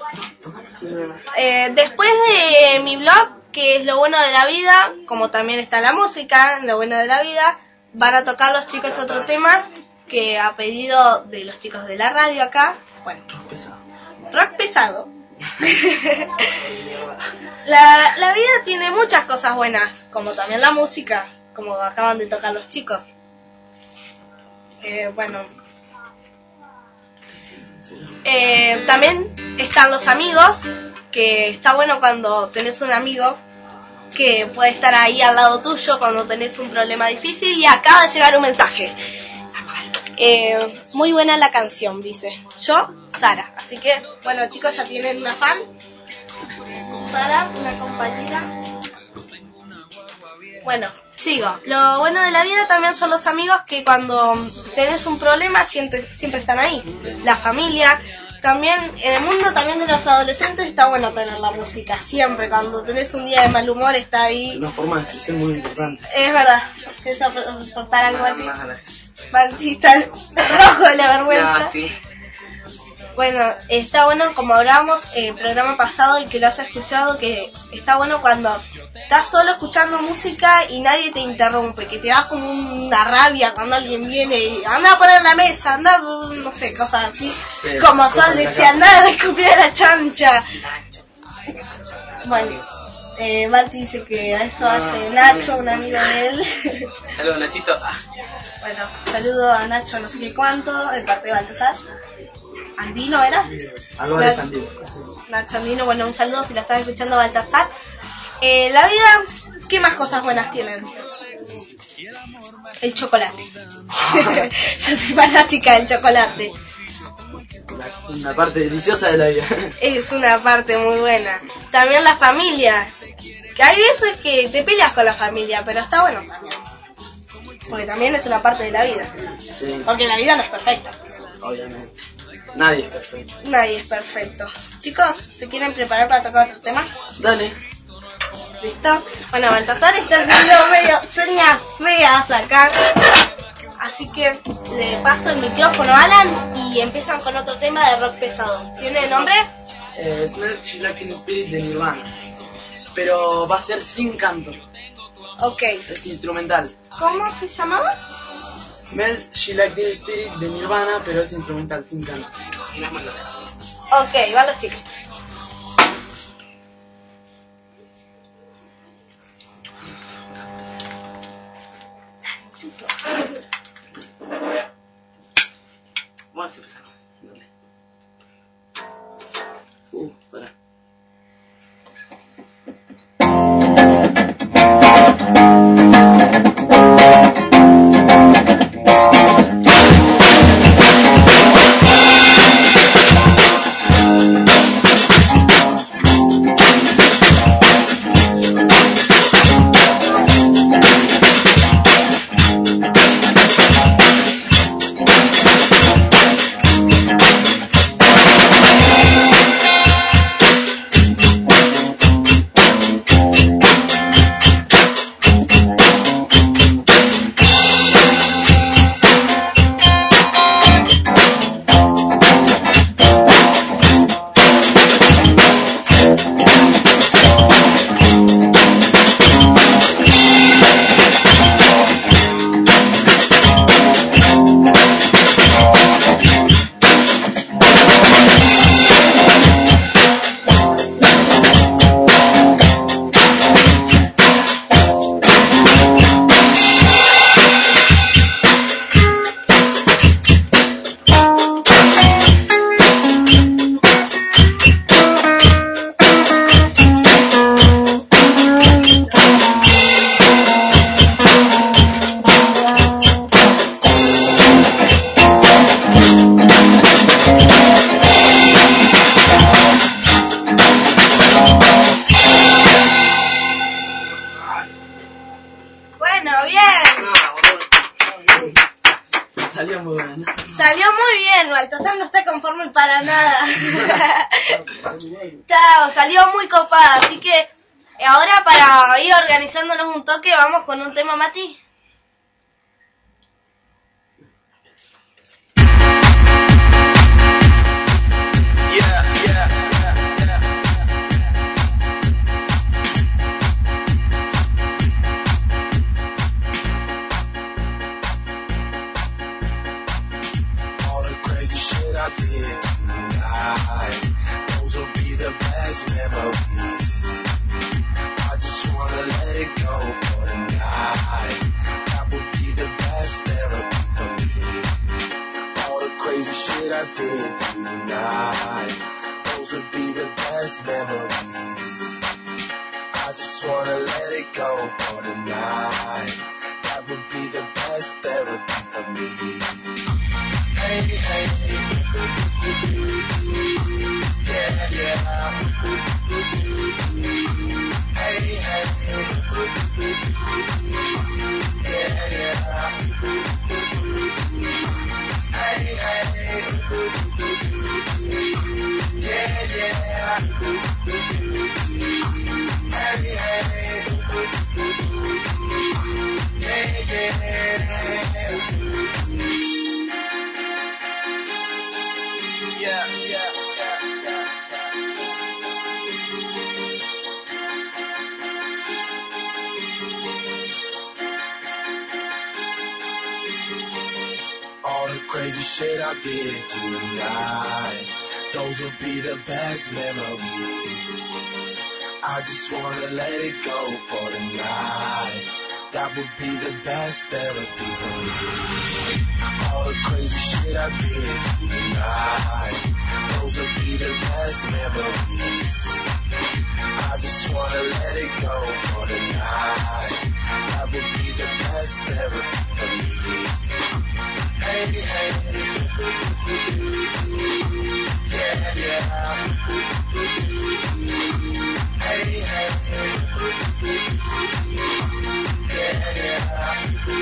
eh, después de mi blog, que es lo bueno de la vida, como también está la música, lo bueno de la vida, van a tocar los chicos otro tema que a pedido de los chicos de la radio acá. Bueno, Rock pesado. rock pesado. la, la vida tiene muchas cosas buenas, como también la música, como acaban de tocar los chicos. Eh, bueno, eh, también están los amigos, que está bueno cuando tenés un amigo que puede estar ahí al lado tuyo cuando tenés un problema difícil. Y acaba de llegar un mensaje. Eh, muy buena la canción, dice. Yo, Sara. Así que, bueno, chicos, ya tienen una fan. Sara, una compañera. Bueno, sigo. Lo bueno de la vida también son los amigos, que cuando tenés un problema siempre, siempre están ahí. La familia. También, en el mundo también de los adolescentes está bueno tener la música. Siempre, cuando tenés un día de mal humor, está ahí. Es una forma de expresión muy importante. Es verdad. ¿Quieres aportar algo a ti? Maldita, rojo de la vergüenza. Ah, sí. Bueno, está bueno, como hablábamos en el programa pasado, y que lo haya escuchado, que está bueno cuando estás solo escuchando música y nadie te interrumpe, que te da como una rabia cuando alguien viene y anda a poner la mesa, anda, no sé, cosas así. Sí, como Sol decía, anda a descubrir a la chancha. Bueno, eh, Balti dice que a eso hace Nacho, un amigo de él. Saludos, Nachito. Ah. Bueno, saludo a Nacho no sé qué cuánto, de parte de Baltasar. Andino, ¿era? Algo de Sandino. Nacho Andino, bueno, un saludo si lo estás escuchando, Baltasar. Eh, la vida, ¿qué más cosas buenas tienen? El chocolate. Yo soy fanática del chocolate. Una parte deliciosa de la vida. Es una parte muy buena. También la familia. Que hay veces que te peleas con la familia, pero está bueno también. Porque también es una parte de la vida. Sí, Porque la vida no es perfecta. obviamente. Nadie es perfecto. Nadie es perfecto. Chicos, ¿se quieren preparar para tocar otro tema? Dale. ¿Listo? Bueno, Baltasar está haciendo medio señas feas acá. Así que le paso el micrófono a Alan y empiezan con otro tema de rock pesado. ¿Tiene nombre? Eh, Smells She Like Teen Spirit de Nirvana. Pero va a ser sin canto. Ok. Es instrumental. ¿Cómo se llamaba? Smells She Like Teen Spirit de Nirvana, pero es instrumental, sin canto. Ok, van los chicos. Bueno, estoy empezando. Dale. Uh, pará. salió muy bueno. Salió muy bien, Baltasar no está conforme para nada. Está, salió muy copada, así que ahora para ir organizándonos un toque vamos con un tema, Mati. crazy shit I did tonight. Those will be the best memories. I just wanna let it go for the night. That would be the best therapy for me. All the crazy shit I did tonight. Those will be the best memories. I just wanna let it go for the night. That would be the best therapy for me. Hey, hey, yeah, yeah. Hey, hey, yeah, yeah.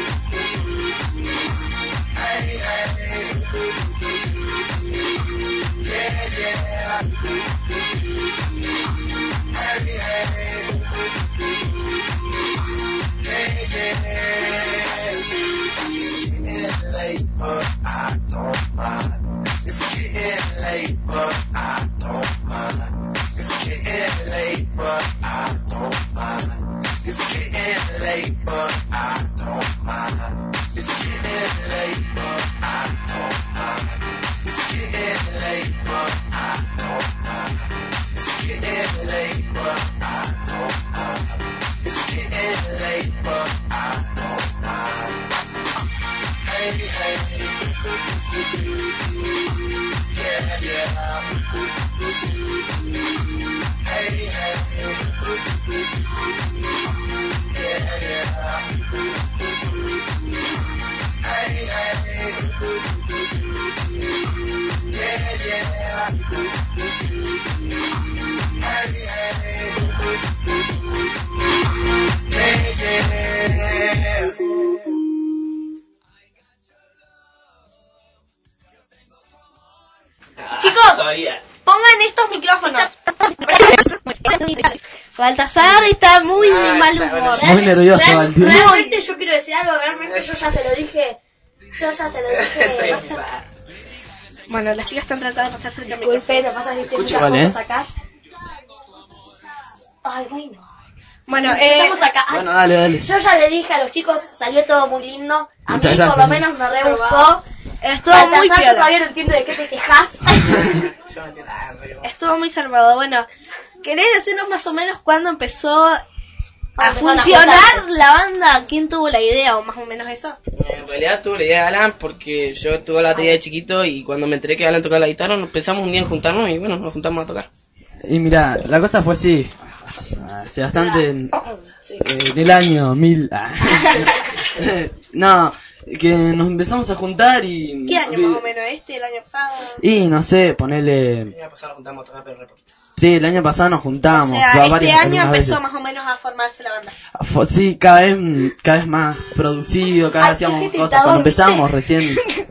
Hey, hey, yeah, yeah. Hey, hey, yeah, yeah. Getting late, but I don't mind. It's getting late, but I don't mind. It's getting late, but I don't mind. It's getting late, but I don't mind. It's getting late, but I don't mind. It's getting late, but I don't mind. It's getting late, but I don't mind. It's getting late, but I don't mind. Hey, hey, yeah, yeah. Hey, hey, yeah, yeah. Hey, hey, yeah, yeah. Hey, hey, yeah, yeah. Chicos, pongan estos micrófonos. Baltasar está muy de mal humor. Muy nervioso, Valentín. Realmente yo quiero decir algo, realmente yo ya se lo dije. Yo ya se lo dije. Bueno, las chicas están tratando de pasarse el camino. Disculpe, no pasa que tengo Escucha, muchas vale, fotos acá. Ay, bueno. Bueno, eh, Empezamos acá. Ay, Bueno, dale, dale. yo ya le dije a los chicos, salió todo muy lindo. A mí Muchas por gracias. lo menos me re gustó. estuvo Baltasar, muy yo piola. todavía no entiendo de qué te quejas. Estuvo muy salvado. Bueno, ¿querés decirnos más o menos cuándo empezó a Cuando empezaron a funcionar juntarse. la banda? ¿Quién tuvo la idea o más o menos eso? En realidad tuve la idea de Alan porque yo tuve la batería de chiquito y cuando me enteré que Alan tocaba la guitarra nos pensamos un día en juntarnos y bueno, nos juntamos a tocar. Y mira, la cosa fue así, hace bastante, en, eh, en el año mil, ah. No, que nos empezamos a juntar y... ¿Qué año más o menos? ¿Este? ¿El año pasado? Y no sé, ponerle... El año pasado nos juntamos a tocar pero re poquito. Sí, el año pasado nos juntamos. O sea, va- este varias- año algunas empezó veces. más o menos a formarse la banda. Fue- Sí, cada vez, cada vez más producido, cada vez Ay, hacíamos qué cosas. tentador, Cuando ¿viste? empezamos recién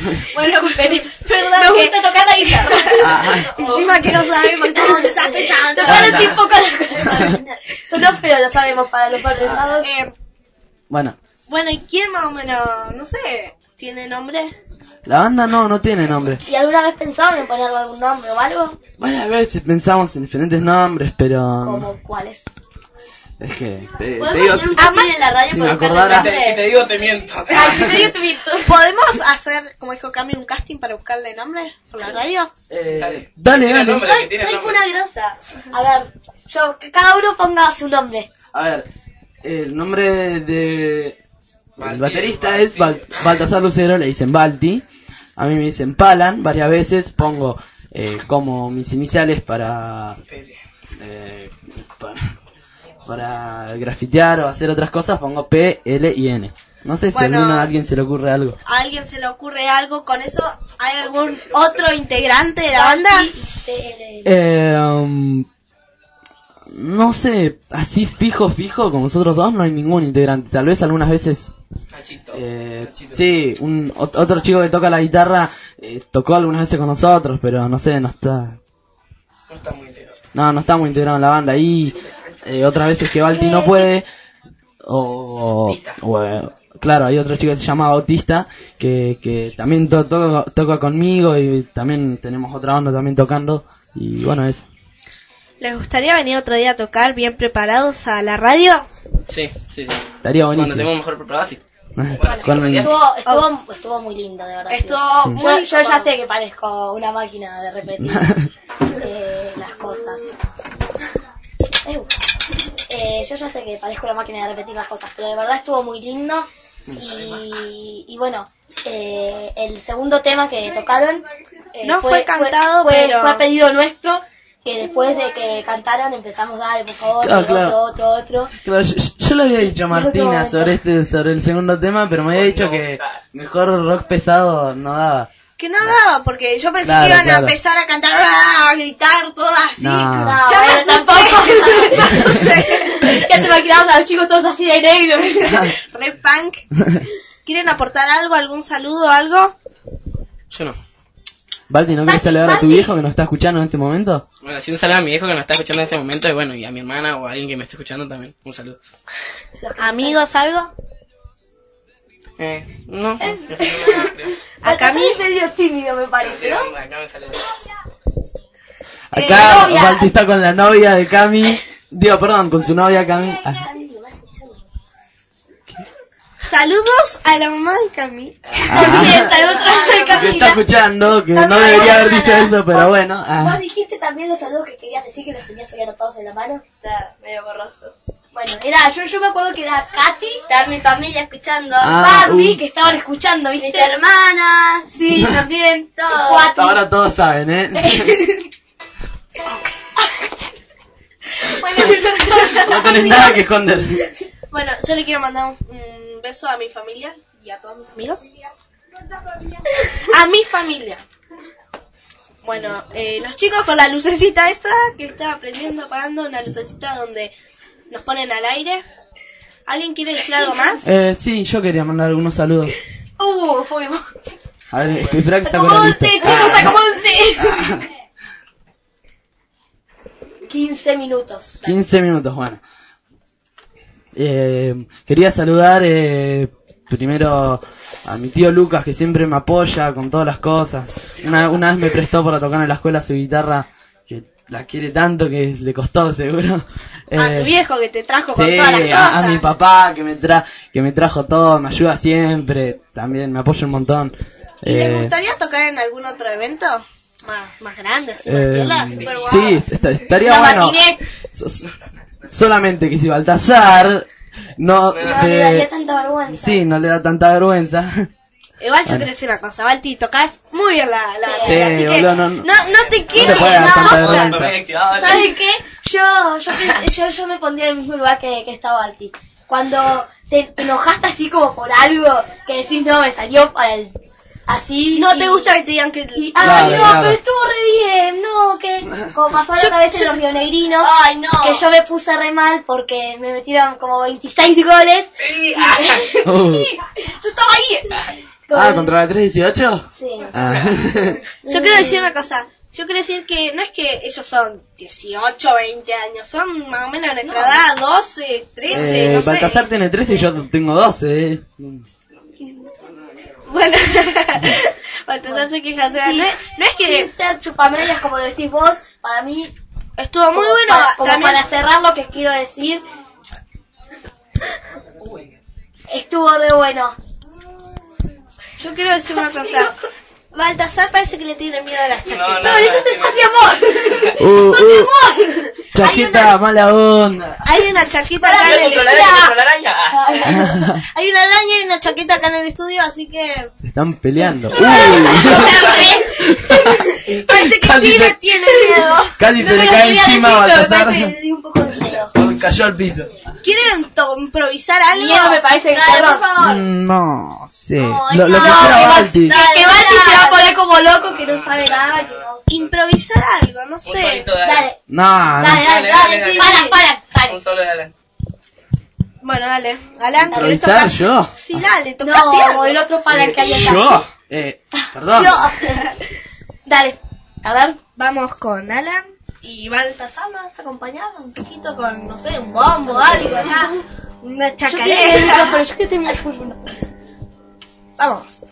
Bueno, Disculpen, perdón me que- gusta tocar la guitarra. Ah, Encima que no sabemos cómo nos está pesando. Tocar un tipo con la sonó feo, lo sabemos para los pesados. Eh, bueno, bueno, ¿y quién más o menos, no sé, tiene nombre? la banda no, no tiene nombre. ¿Y alguna vez pensaban en ponerle algún nombre o algo? Varias veces pensamos en diferentes nombres, pero... ¿Como cuáles? Es que... Te, te ¿Podemos digo, hacer un si- casting en la radio si por me buscarle acordara- nombre? Si te digo, te miento. Ay, si te digo, te miento. ¿Podemos hacer, como dijo Cami, un casting para buscarle nombre por la radio? Eh, Dale. dale, Tiene dale. nombre, Soy, que tiene soy nombre. una grosa. A ver, yo, que cada uno ponga su nombre. A ver, el nombre de... Balti, El baterista Balti. es Bal- Baltasar Lucero, le dicen Balti. A mí me dicen Palan, varias veces pongo eh, como mis iniciales para... eh, para, para grafitear o hacer otras cosas, pongo P, L y N. No sé si Bueno. a alguno, a alguien se le ocurre algo. ¿A alguien se le ocurre algo con eso? ¿Hay algún otro integrante de la banda? Eh, um, no sé, así fijo, fijo, como nosotros dos no hay ningún integrante. Tal vez algunas veces... Nachito. Eh, Nachito. sí, un, ot- otro chico que toca la guitarra eh, tocó algunas veces con nosotros, pero no sé, no está... No está muy integrado. No, no está muy integrado en la banda. Y eh, otras veces que Balti no puede, o, Bautista. o, eh, claro, hay otro chico que se llama Bautista, que, que también to- to- toca conmigo y también tenemos otra banda también tocando. Y bueno, eso. ¿Les gustaría venir otro día a tocar bien preparados a la radio? Sí, sí, sí. Estaría Cuando buenísimo. estemos mejor preparados, sí. Con- Estuvo, estuvo, estuvo muy lindo, de verdad. Estuvo Yo, muy yo ya sé que parezco una máquina de repetir eh, las cosas. Eu. Eh, yo ya sé que parezco una máquina de repetir las cosas, pero de verdad estuvo muy lindo. Y, y bueno, eh, el segundo tema que tocaron eh, No fue cantado, fue, pero- fue a pedido nuestro. Que después de que cantaron empezamos, dale, por favor, Claro, otro, claro. otro, otro. Claro, yo, yo le había dicho a Martina momento. sobre este, sobre el segundo tema, pero me había dicho que mejor rock pesado no daba. Que no daba, porque yo pensé Claro, que iban claro. a empezar a cantar, ¡ah! A gritar, todo así. No. No, Ya me bueno, asusté. tampoco. Ya te imaginabas a los chicos todos así de negro. Re punk. ¿Quieren aportar algo, algún saludo, algo? Yo no. Balti, ¿no querés Balti, saludar a tu Balti. viejo que nos está escuchando en este momento? Bueno, si un saludo a mi viejo que nos está escuchando en este momento, y bueno, y a mi hermana o a alguien que me esté escuchando también. Un saludo. ¿Amigos, algo? Eh, no. Acá a mí, es medio tímido, me parece, ¿no? Acá me saludo. Eh, Acá novia. Balti está con la novia de Cami. Digo, perdón, con su novia Cami. Ah, saludos a la mamá de Cami. También, saludos a la que está Camila. escuchando, que no También, debería haber bueno, dicho eso, pero vos- bueno. ¿Vos Ah. dijiste también los saludos que querías decir que los tenías hoy anotados en la mano? Está medio borroso. Bueno, era, yo, yo me acuerdo que era Katy, está mi familia escuchando, Ah, Barbie, uh. que estaban escuchando, ¿viste? Mis hermanas, sí, también, todos. Cuatro. Ahora todos saben, ¿eh? No tenés nada que esconder. Bueno, yo le quiero mandar un, un beso a mi familia y a todos mis amigos. A mi familia. Bueno, eh, los chicos con la lucecita esta que estaba prendiendo, apagando, una lucecita donde nos ponen al aire. ¿Alguien quiere decir algo más? Eh, sí, yo quería mandar algunos saludos. Uh, fuimos. A ver, espera que saco la Acomódense, lista. chicos, Ah. acomódense. quince minutos. quince minutos, bueno. Eh, quería saludar eh, primero a mi tío Lucas, que siempre me apoya con todas las cosas. Una, una vez me prestó para tocar en la escuela su guitarra, que la quiere tanto que le costó seguro. A Eh, tu viejo que te trajo con sí, todas las a, cosas. a mi papá que me tra que me trajo todo, me ayuda siempre, también me apoya un montón. ¿Les Eh, gustaría tocar en algún otro evento? Más, más grande, así, más eh, piola, super guau. sí, est- estaría Una bueno. matiné. So- solamente que si Baltasar no, No se... le daría tanta vergüenza. Sí, no le da tanta vergüenza. Igual yo Bueno. quiero decir una cosa, Balti, tocas muy bien la, la Sí, batería, así que boludo, no- no, no te quiero. te puede dar tanta no, vergüenza. ¿Sabes qué? Yo, yo, pe- yo, yo me pondría en el mismo lugar que, que estaba Balti. Cuando te, te enojaste así como por algo, que decís, no, me salió para el... Así. No y- te gusta que te digan que... y- Claro, ay, no, claro. pero estuvo re bien, no, que... Como pasó Yo- una vez en yo- los rionegrinos, Ay, no. que yo me puse re mal porque me metieron como veintiséis goles. Uh. Yo estaba ahí. Ah, ¿contra la tres dieciocho? Sí. Ah. Yo quiero decir una cosa. Yo quiero decir que no es que ellos son dieciocho, veinte años, son más o menos de nuestra edad, doce, trece, Eh, no sé. Baltasar tiene trece y yo tengo doce. Eh. Bueno, Baltasar se queja, o sea, no es, no es que... Sin ser chupamedias, como lo decís vos, para mí... Estuvo muy como bueno. Para, como también- para cerrar lo que quiero decir... Estuvo re bueno. Yo quiero decir una cosa. Baltasar parece que le tiene miedo a las chaquetas. No, No, eso es espacio amor. Uh, uh, amor. chaqueta, mala onda. Hay una chaqueta acá en el estudio. Hay una araña y una chaqueta acá en el estudio, así que... Se están peleando. Uy. Parece que Casi sí se- le tiene miedo. Casi se No le me lo cae quería encima a decir, pero me Baltasar. parece que le di un poco de miedo. Cayó al piso. ¿Quieren to- improvisar algo? Miedo me parece que Dale, terror. por favor. Mm, No, sí. Ay, Lo, lo no, que quiera que Balti. Que Balti se va a poner como loco, que no sabe nada, que no... Improvisar algo, no Un sé. solito de Dale, Alan. No, dale, no. dale, Dale, dale, dale, sí, dale. para, para, dale. Un solo de Alan. Bueno, dale. Alan, ¿querés ¿Improvisar tocar? yo? Sí, dale, tocaste No, algo. el otro para que haya Yo. Eh, perdón. Yo. Dale, a ver. Vamos con Alan. Y Baltasar, ¿me vas a acompañar un poquito con, no sé, un bombo, algo, acá? Una Yo quiero tener el chacarera. micrófono, yo quiero tener el micrófono. Vamos.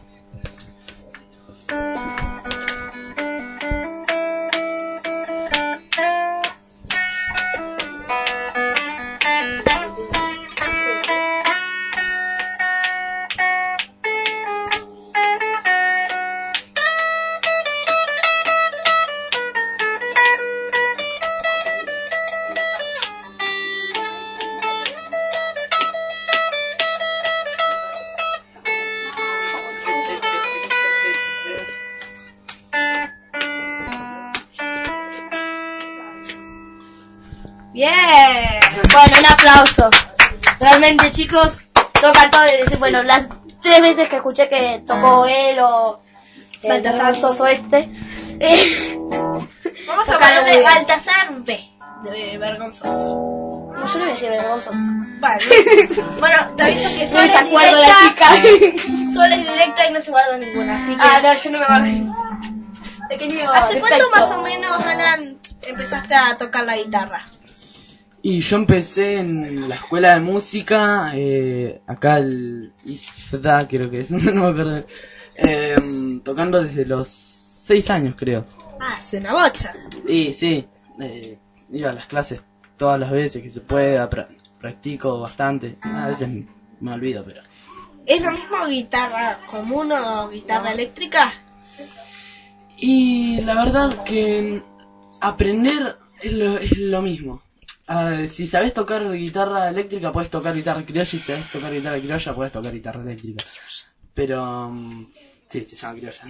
Bien. Bueno, un aplauso. Realmente, chicos, toca todo. Bueno, las tres veces que escuché que tocó él o el Baltasar. Baltasar este. eh, Vamos a Tocaron hablar muy de bien. Baltasar B. De vergonzoso. No, yo no voy a decir vergonzoso. Bueno, bueno, te aviso que No Sol me es acuerdo de la directa. chica. Sol es directa y no se guarda ninguna, así que... Ah, no, yo no me guardo. Pequeño ¿Hace cuánto defecto. más o menos, Alan, empezaste a tocar la guitarra? Y yo empecé en la escuela de música, eh, acá el I S F D A creo que es, no me acuerdo, eh, tocando desde los seis años creo. Ah, hace una bocha. Y sí, eh, iba a las clases todas las veces que se pueda, pra- practico bastante, a veces me, me olvido, pero... ¿Es lo mismo guitarra común o guitarra eléctrica? Y la verdad que aprender es lo, es lo mismo. Ah, si sabes tocar guitarra eléctrica, puedes tocar guitarra criolla, y si sabes tocar guitarra criolla, puedes tocar guitarra eléctrica. Pero... um, sí, se llama criolla.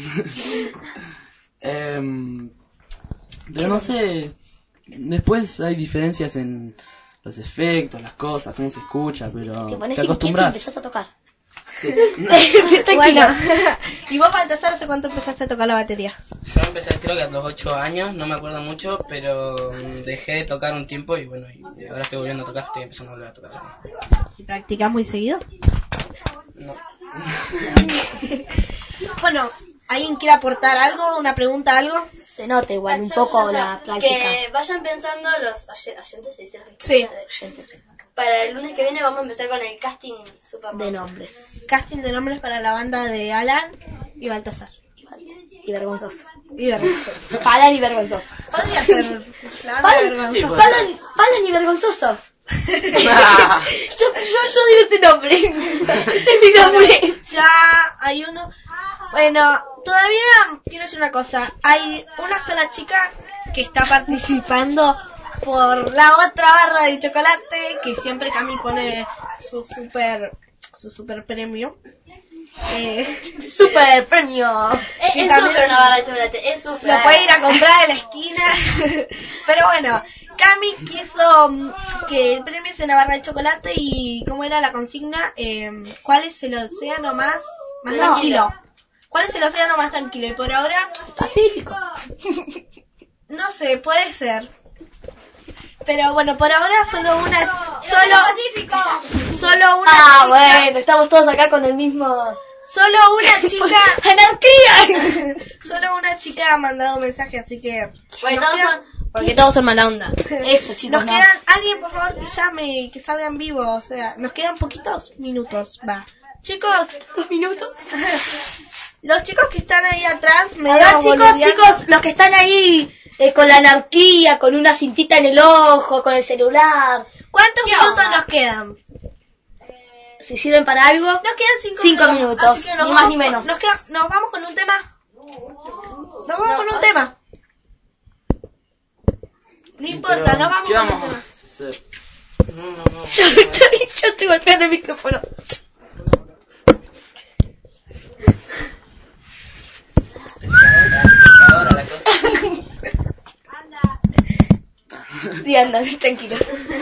Em, pero no sé... Después hay diferencias en los efectos, las cosas, cómo se escucha, pero Te pones te inquieto y acostumbras. empezás a tocar. Sí. Bueno, ¿y vos, Baltasar, hace cuánto empezaste a tocar la batería? Yo empecé creo que a los ocho años, no me acuerdo mucho, pero mm, dejé de tocar un tiempo y bueno, y ahora estoy volviendo a tocar, estoy empezando a volver a tocar. ¿Y practicás muy seguido? No. Bueno, ¿alguien quiere aportar algo? ¿Una pregunta, algo? Se nota igual un poco la práctica. Que vayan pensando los oye- oyentes, se dice la Sí. Oyentes. Para el lunes que viene vamos a empezar con el casting super De nombres. Casting de nombres para la banda de Alan y Baltasar. Y vergonzoso. Y vergonzoso. Falan y vergonzoso. Podría ser la banda de Falan, vergonzoso. Falan, Falan y vergonzoso. yo, yo, yo digo ese nombre. Ese es mi nombre. Ya hay uno. Bueno, todavía quiero decir una cosa. Hay una sola chica que está participando por la otra barra de chocolate, que siempre Cami pone su super su super premio. Eh, Super premio. Es, Que es también- súper una barra de chocolate, es súper. Lo puede ir a comprar en la esquina. Pero bueno, Cami quiso mm, que el premio sea una barra de chocolate y ¿cómo era la consigna? Eh, ¿Cuál es el océano más, más No. tranquilo? ¿Cuál es el océano más tranquilo? Y por ahora, Pacífico. no sé, puede ser. Pero bueno, por ahora solo una... Solo, Pacífico. solo una Ah, chica- bueno, estamos todos acá con el mismo. Solo una chica... ¡Anarquía! Solo una chica ha mandado un mensaje, así que... Porque nos todos quedan- son, porque todos son mala onda. Eso, chicos, Nos no. quedan... Alguien, por favor, que llame y que salga en vivo. O sea, nos quedan poquitos minutos. Va. Chicos... ¿Dos minutos? Los chicos que están ahí atrás... Me Ahora, chicos, chicos, los que están ahí eh, con la anarquía, con una cintita en el ojo, con el celular. ¿Cuántos ¿Qué minutos onda? nos quedan? Si sirven para algo, Nos quedan cinco, cinco minutos, así que nos ni más vamos ni con- menos. Nos, queda- nos vamos con un tema. Nos vamos con un tema. No importa, nos vamos ¿Qué con un vamos tema. a hacer? No, no, no. Yo estoy, yo estoy golpeando el micrófono. Ahora la cosa. Sí, anda, tranquilo.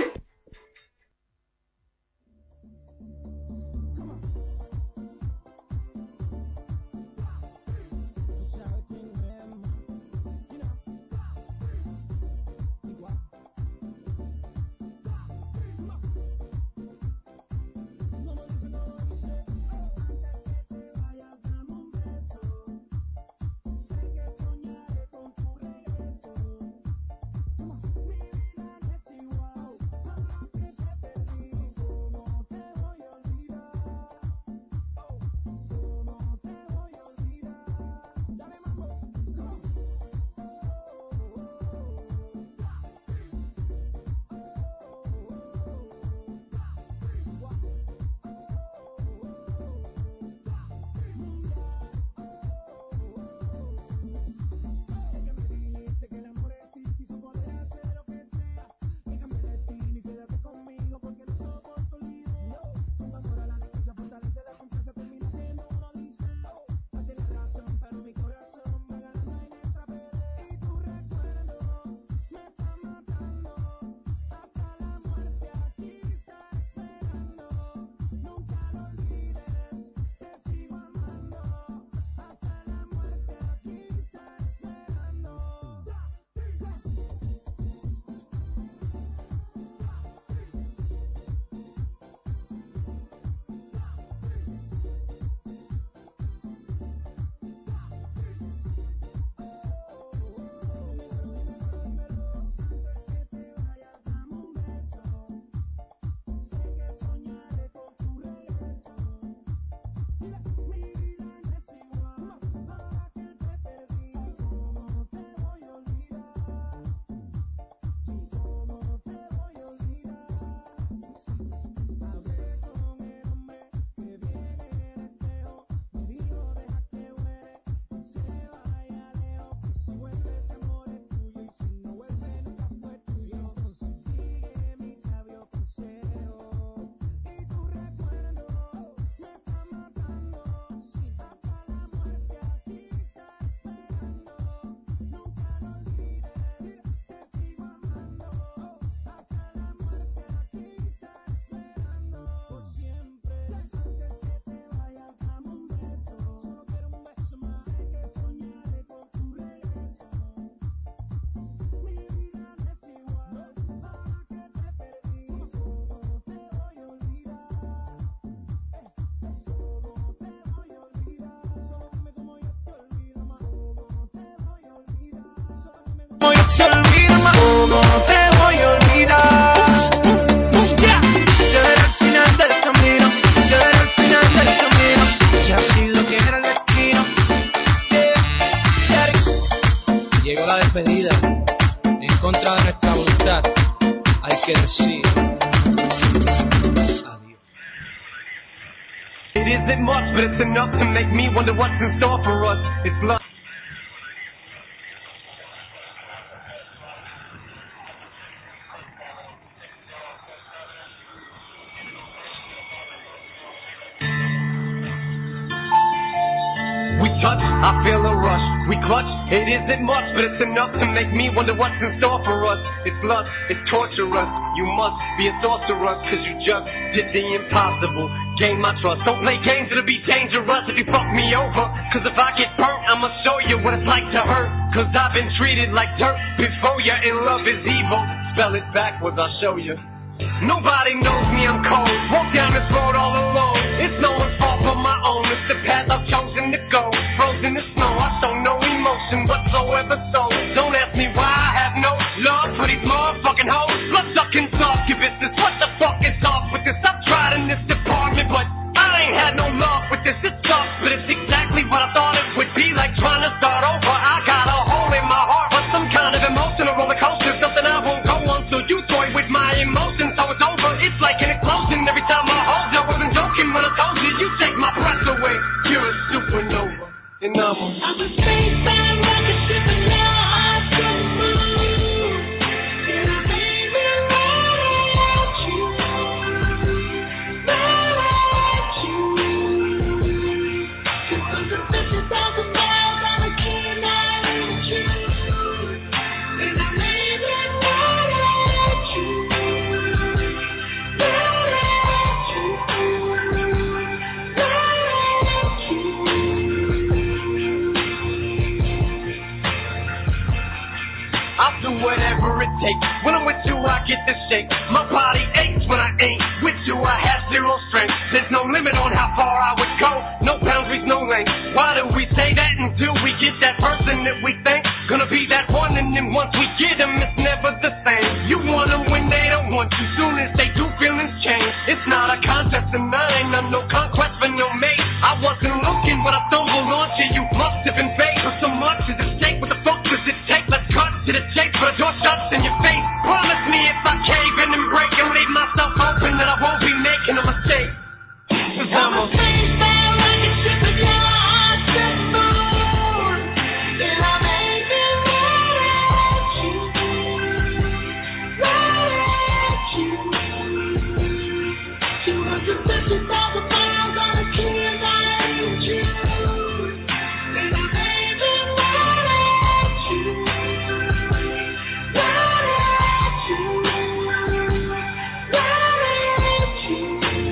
se olvida más. ¿Cómo te voy a olvidar? Yeah. Llegaré al final del camino, llegaré al final del camino, si así lo quiere el destino. Yeah. Yeah. Llegó la despedida, en contra de nuestra voluntad, hay que decir adiós. It isn't much, but it's enough to make me wonder what's in store for us. It's love. We touch, I feel a rush. We clutch, it isn't much, but it's enough to make me wonder what's in store for us. It's lust, it's torturous. You must be a sorcerer, cause you just did the impossible. Gain my trust. Don't play games, it'll be dangerous if you fuck me over. Cause if I get burnt, I'ma show you what it's like to hurt. Cause I've been treated like dirt before you, and love is evil. Spell it backwards, I'll show you. Nobody knows me, I'm cold. Walk down this road all alone. It's no one's fault but my own. It's the path days in the snow. I show no emotion whatsoever, so don't ask me why I have no love for these motherfucking hoes. Blood-sucking soft business. What the fuck is off with this? I've tried in this department, but I ain't had no love with this. It sucks, but it's exactly what I thought it would be like trying to start over. I got a hole in my heart, but some kind of emotional roller coaster, something I won't go on. So you toy with my emotions, so it's over. It's like an explosion every time I hold you. I wasn't joking when I told you you take my breath away. You're a supernova, and I'm a, I'm a spaceman rocket ship, and now I'm the moon. And I made me right at you, right at you. two hundred fifty thousand miles on a canine in June. And I made me right at you, right at you, right at you. I'll do whatever it takes. When I'm with you, I get the shake. My body aches when I ain't with you. I have zero strength. There's no limit on how far I would go. No boundaries, no length. Why do we say that until we get that person that we think gonna be that one? And then once we get them, it's never the same. You want them when they don't want you. Soon as they do, feelings change. It's not a contest of mine. I'm no conquest for no mate. I wasn't looking, but I stumbled onto you. Must have been fate for so much is at stake. What the fuck does it take? Let's cut to the chase, but a door shuts in your face. Promise me if I cave in and break and leave myself open that I won't be making a mistake. 'Cause I'm a spaceman rocket ship, and now I'm the moon. And I made me right at you, right at you. two hundred fifty thousand miles on a canine in June. And I made me right at you, right at you, right at you.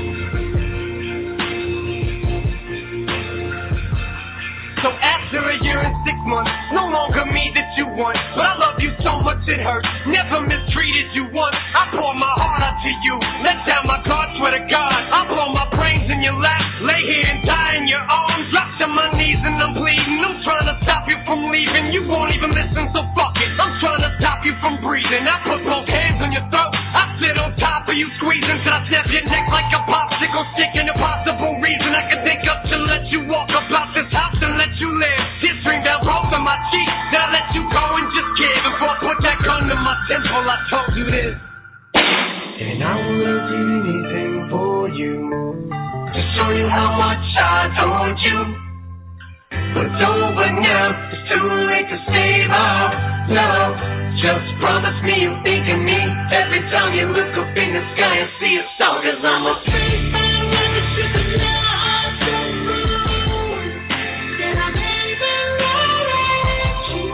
So after a year and six months, no longer me that you want, but I love you so much it hurts. Never mistreated you once. I pour my heart out to you. Let down my guard, swear to God. I blow my brains in your lap. Lay here and die in your arms. Drop to my knees and I'm bleeding. I'm trying to stop you from leaving. You won't even listen, so fuck it. I'm trying to stop you from breathing. I put both hands on your throat. I sit on top of you, squeezing till I snap your neck like a popsicle stick. An impossible reason I can think of to let you walk about this house and let you live. Tears stream down both of my cheeks. Then I let you go and just give. Before I put that gun to my temple, I told you this. And I will do anything for you to show you how much I told you. But it's over now, it's too late to save our love. Just promise me you'll think of me every time you look up in the sky and see a star. 'Cause I'm a spaceman rocket ship, and now I'm the moon. And I made me right at you,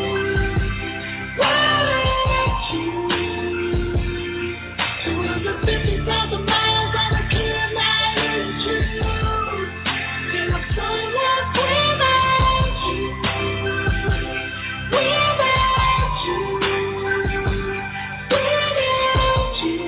right at you. two hundred fifty thousand miles on a canine in June. And I'm somewhere without you, without you, without you.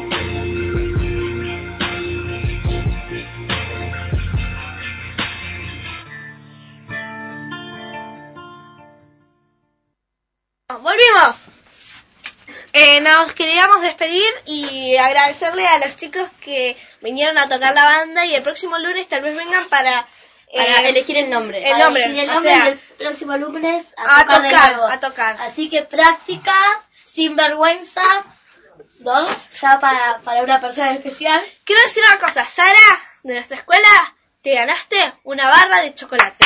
Volvimos. Eh, nos queríamos despedir y agradecerle a los chicos que vinieron a tocar la banda y el próximo lunes tal vez vengan para, Para eh, elegir el nombre. El Para nombre, elegir el o nombre sea, del próximo lunes a a tocar, de tocar, nuevo. a tocar. Así que práctica, sin vergüenza, dos, ya para, para una persona especial. Quiero decir una cosa, Sara, de nuestra escuela, te ganaste una barra de chocolate.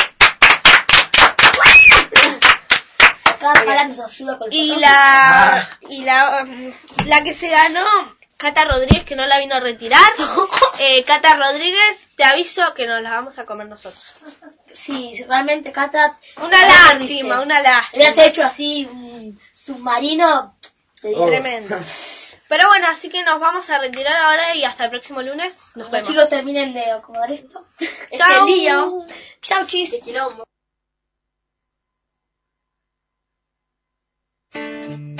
Cada para nos ayuda con el Y patrón. la, y la, um, la que se ganó, Cata Rodríguez, que no la vino a retirar. eh, Cata Rodríguez, te aviso que nos la vamos a comer nosotros. Sí, realmente, Cata. Una la lástima, perdiste. una lástima. Habías hecho así un submarino. te digo. Tremendo. Pero bueno, así que nos vamos a retirar ahora y hasta el próximo lunes. Nos Los vemos. chicos terminen de acomodar esto. Chau. Este lío. Chau, chis. De quilombo.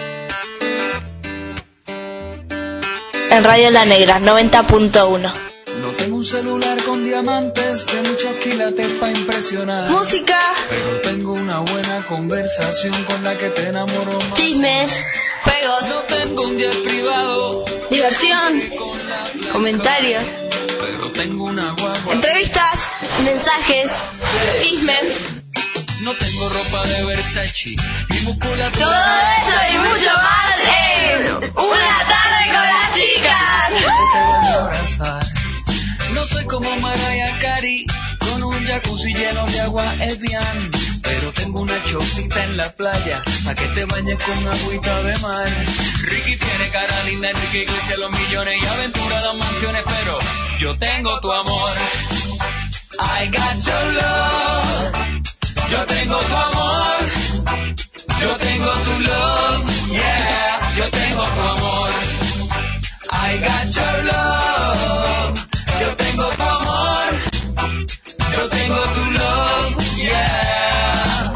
En Radio La Negra, noventa punto uno. No tengo un celular con diamantes de muchos quilates para impresionar. Música. Pero tengo una buena conversación con la que te enamoro más. Chismes. Juegos. No tengo un jet privado. Diversión. Comentarios. Pero tengo una guagua. Entrevistas. Mensajes. Chismes. No tengo ropa de Versace. Mi musculatura. Todo eso y mucho más en Una Tarde con las Chicas. Te voy a abrazar. No soy como Mariah Carey, con un jacuzzi lleno de agua Evian, pero tengo una chocita en la playa, pa' que te bañes con agüita de mar. Ricky tiene cara linda, Enrique Iglesias los millones y aventura las mansiones, pero yo tengo tu amor. I got your love. Yo tengo tu amor. Yo tengo tu love. Yeah, yo tengo tu amor. I got your love. Yo tengo tu amor, yo tengo tu love, yeah.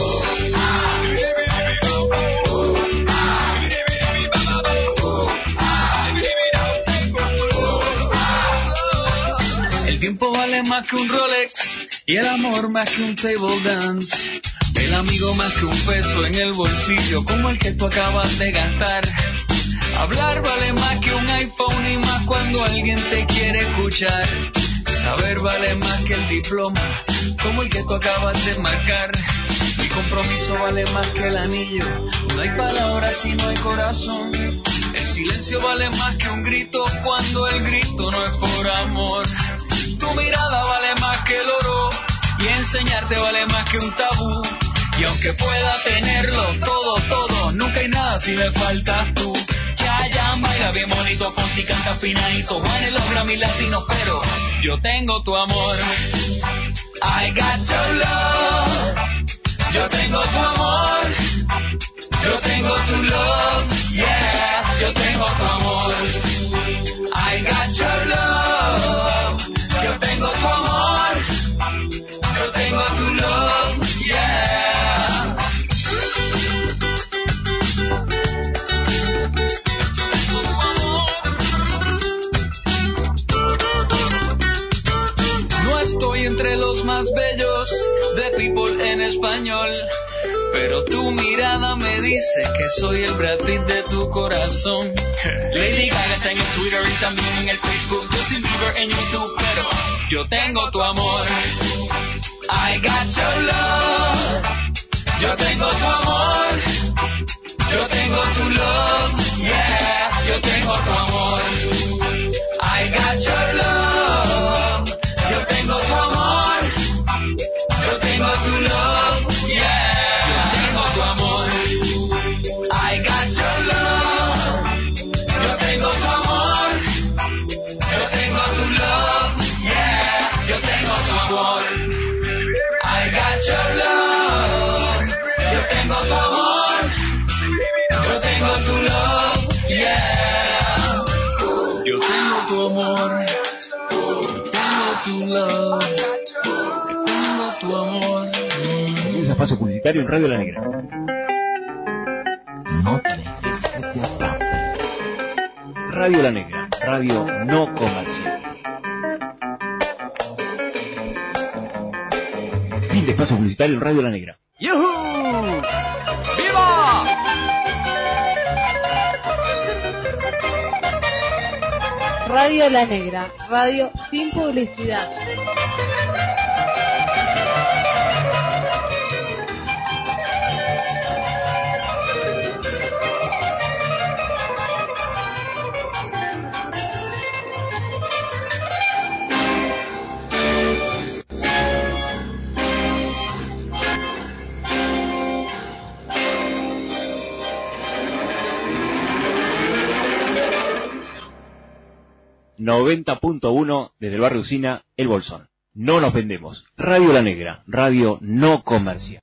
El tiempo vale más que un Rolex y el amor más que un table dance. El amigo más que un peso en el bolsillo como el que tú acabas de gastar. Hablar vale más que un iPhone y más cuando alguien te quiere escuchar. Saber vale más que el diploma, como el que tú acabas de marcar. Mi compromiso vale más que el anillo. No hay palabras si no hay corazón. El silencio vale más que un grito cuando el grito no es por amor. Tu mirada vale más que el oro y enseñarte vale más que un tabú. Y aunque pueda tenerlo todo, todo, nunca hay nada si me faltas tú. Ya, baila bien bonito, Fonsi canta afinadito, Juan en los Grammy latinos, pero yo tengo tu amor. I got your love. Yo tengo tu amor. Yo tengo tu love. Yeah, yo tengo tu amor. I got your love. Yo tengo tu amor. Yo tengo tu love. Yeah. Estoy entre los más bellos de People en español, pero tu mirada me dice que soy el Brad Pitt de tu corazón. Lady Gaga está en el Twitter y también en el Facebook, Justin Bieber en YouTube, pero yo tengo tu amor. I got your love. Yo tengo tu amor. Yo tengo tu love. Yeah, yo tengo tu amor. I got your love. Yo tengo tu amor, yo tengo tu love, yeah. Yo tengo tu amor, I got your love. Yo tengo tu amor, yo tengo tu love, yeah. Yo tengo tu amor, I got your love. Yo tengo tu amor, yo tengo tu love, yeah. Yo tengo tu amor. Tu love, tengo tu amor. Un espacio publicitario en Radio La Negra. No te dejes que te atrape. Radio La Negra, radio no comercial. Fin de espacio publicitario en Radio La Negra. ¡Yuhu! ¡Viva! Radio La Negra, radio sin publicidad. noventa punto uno desde el barrio Usina, El Bolsón. No nos vendemos. Radio La Negra, radio no comercial.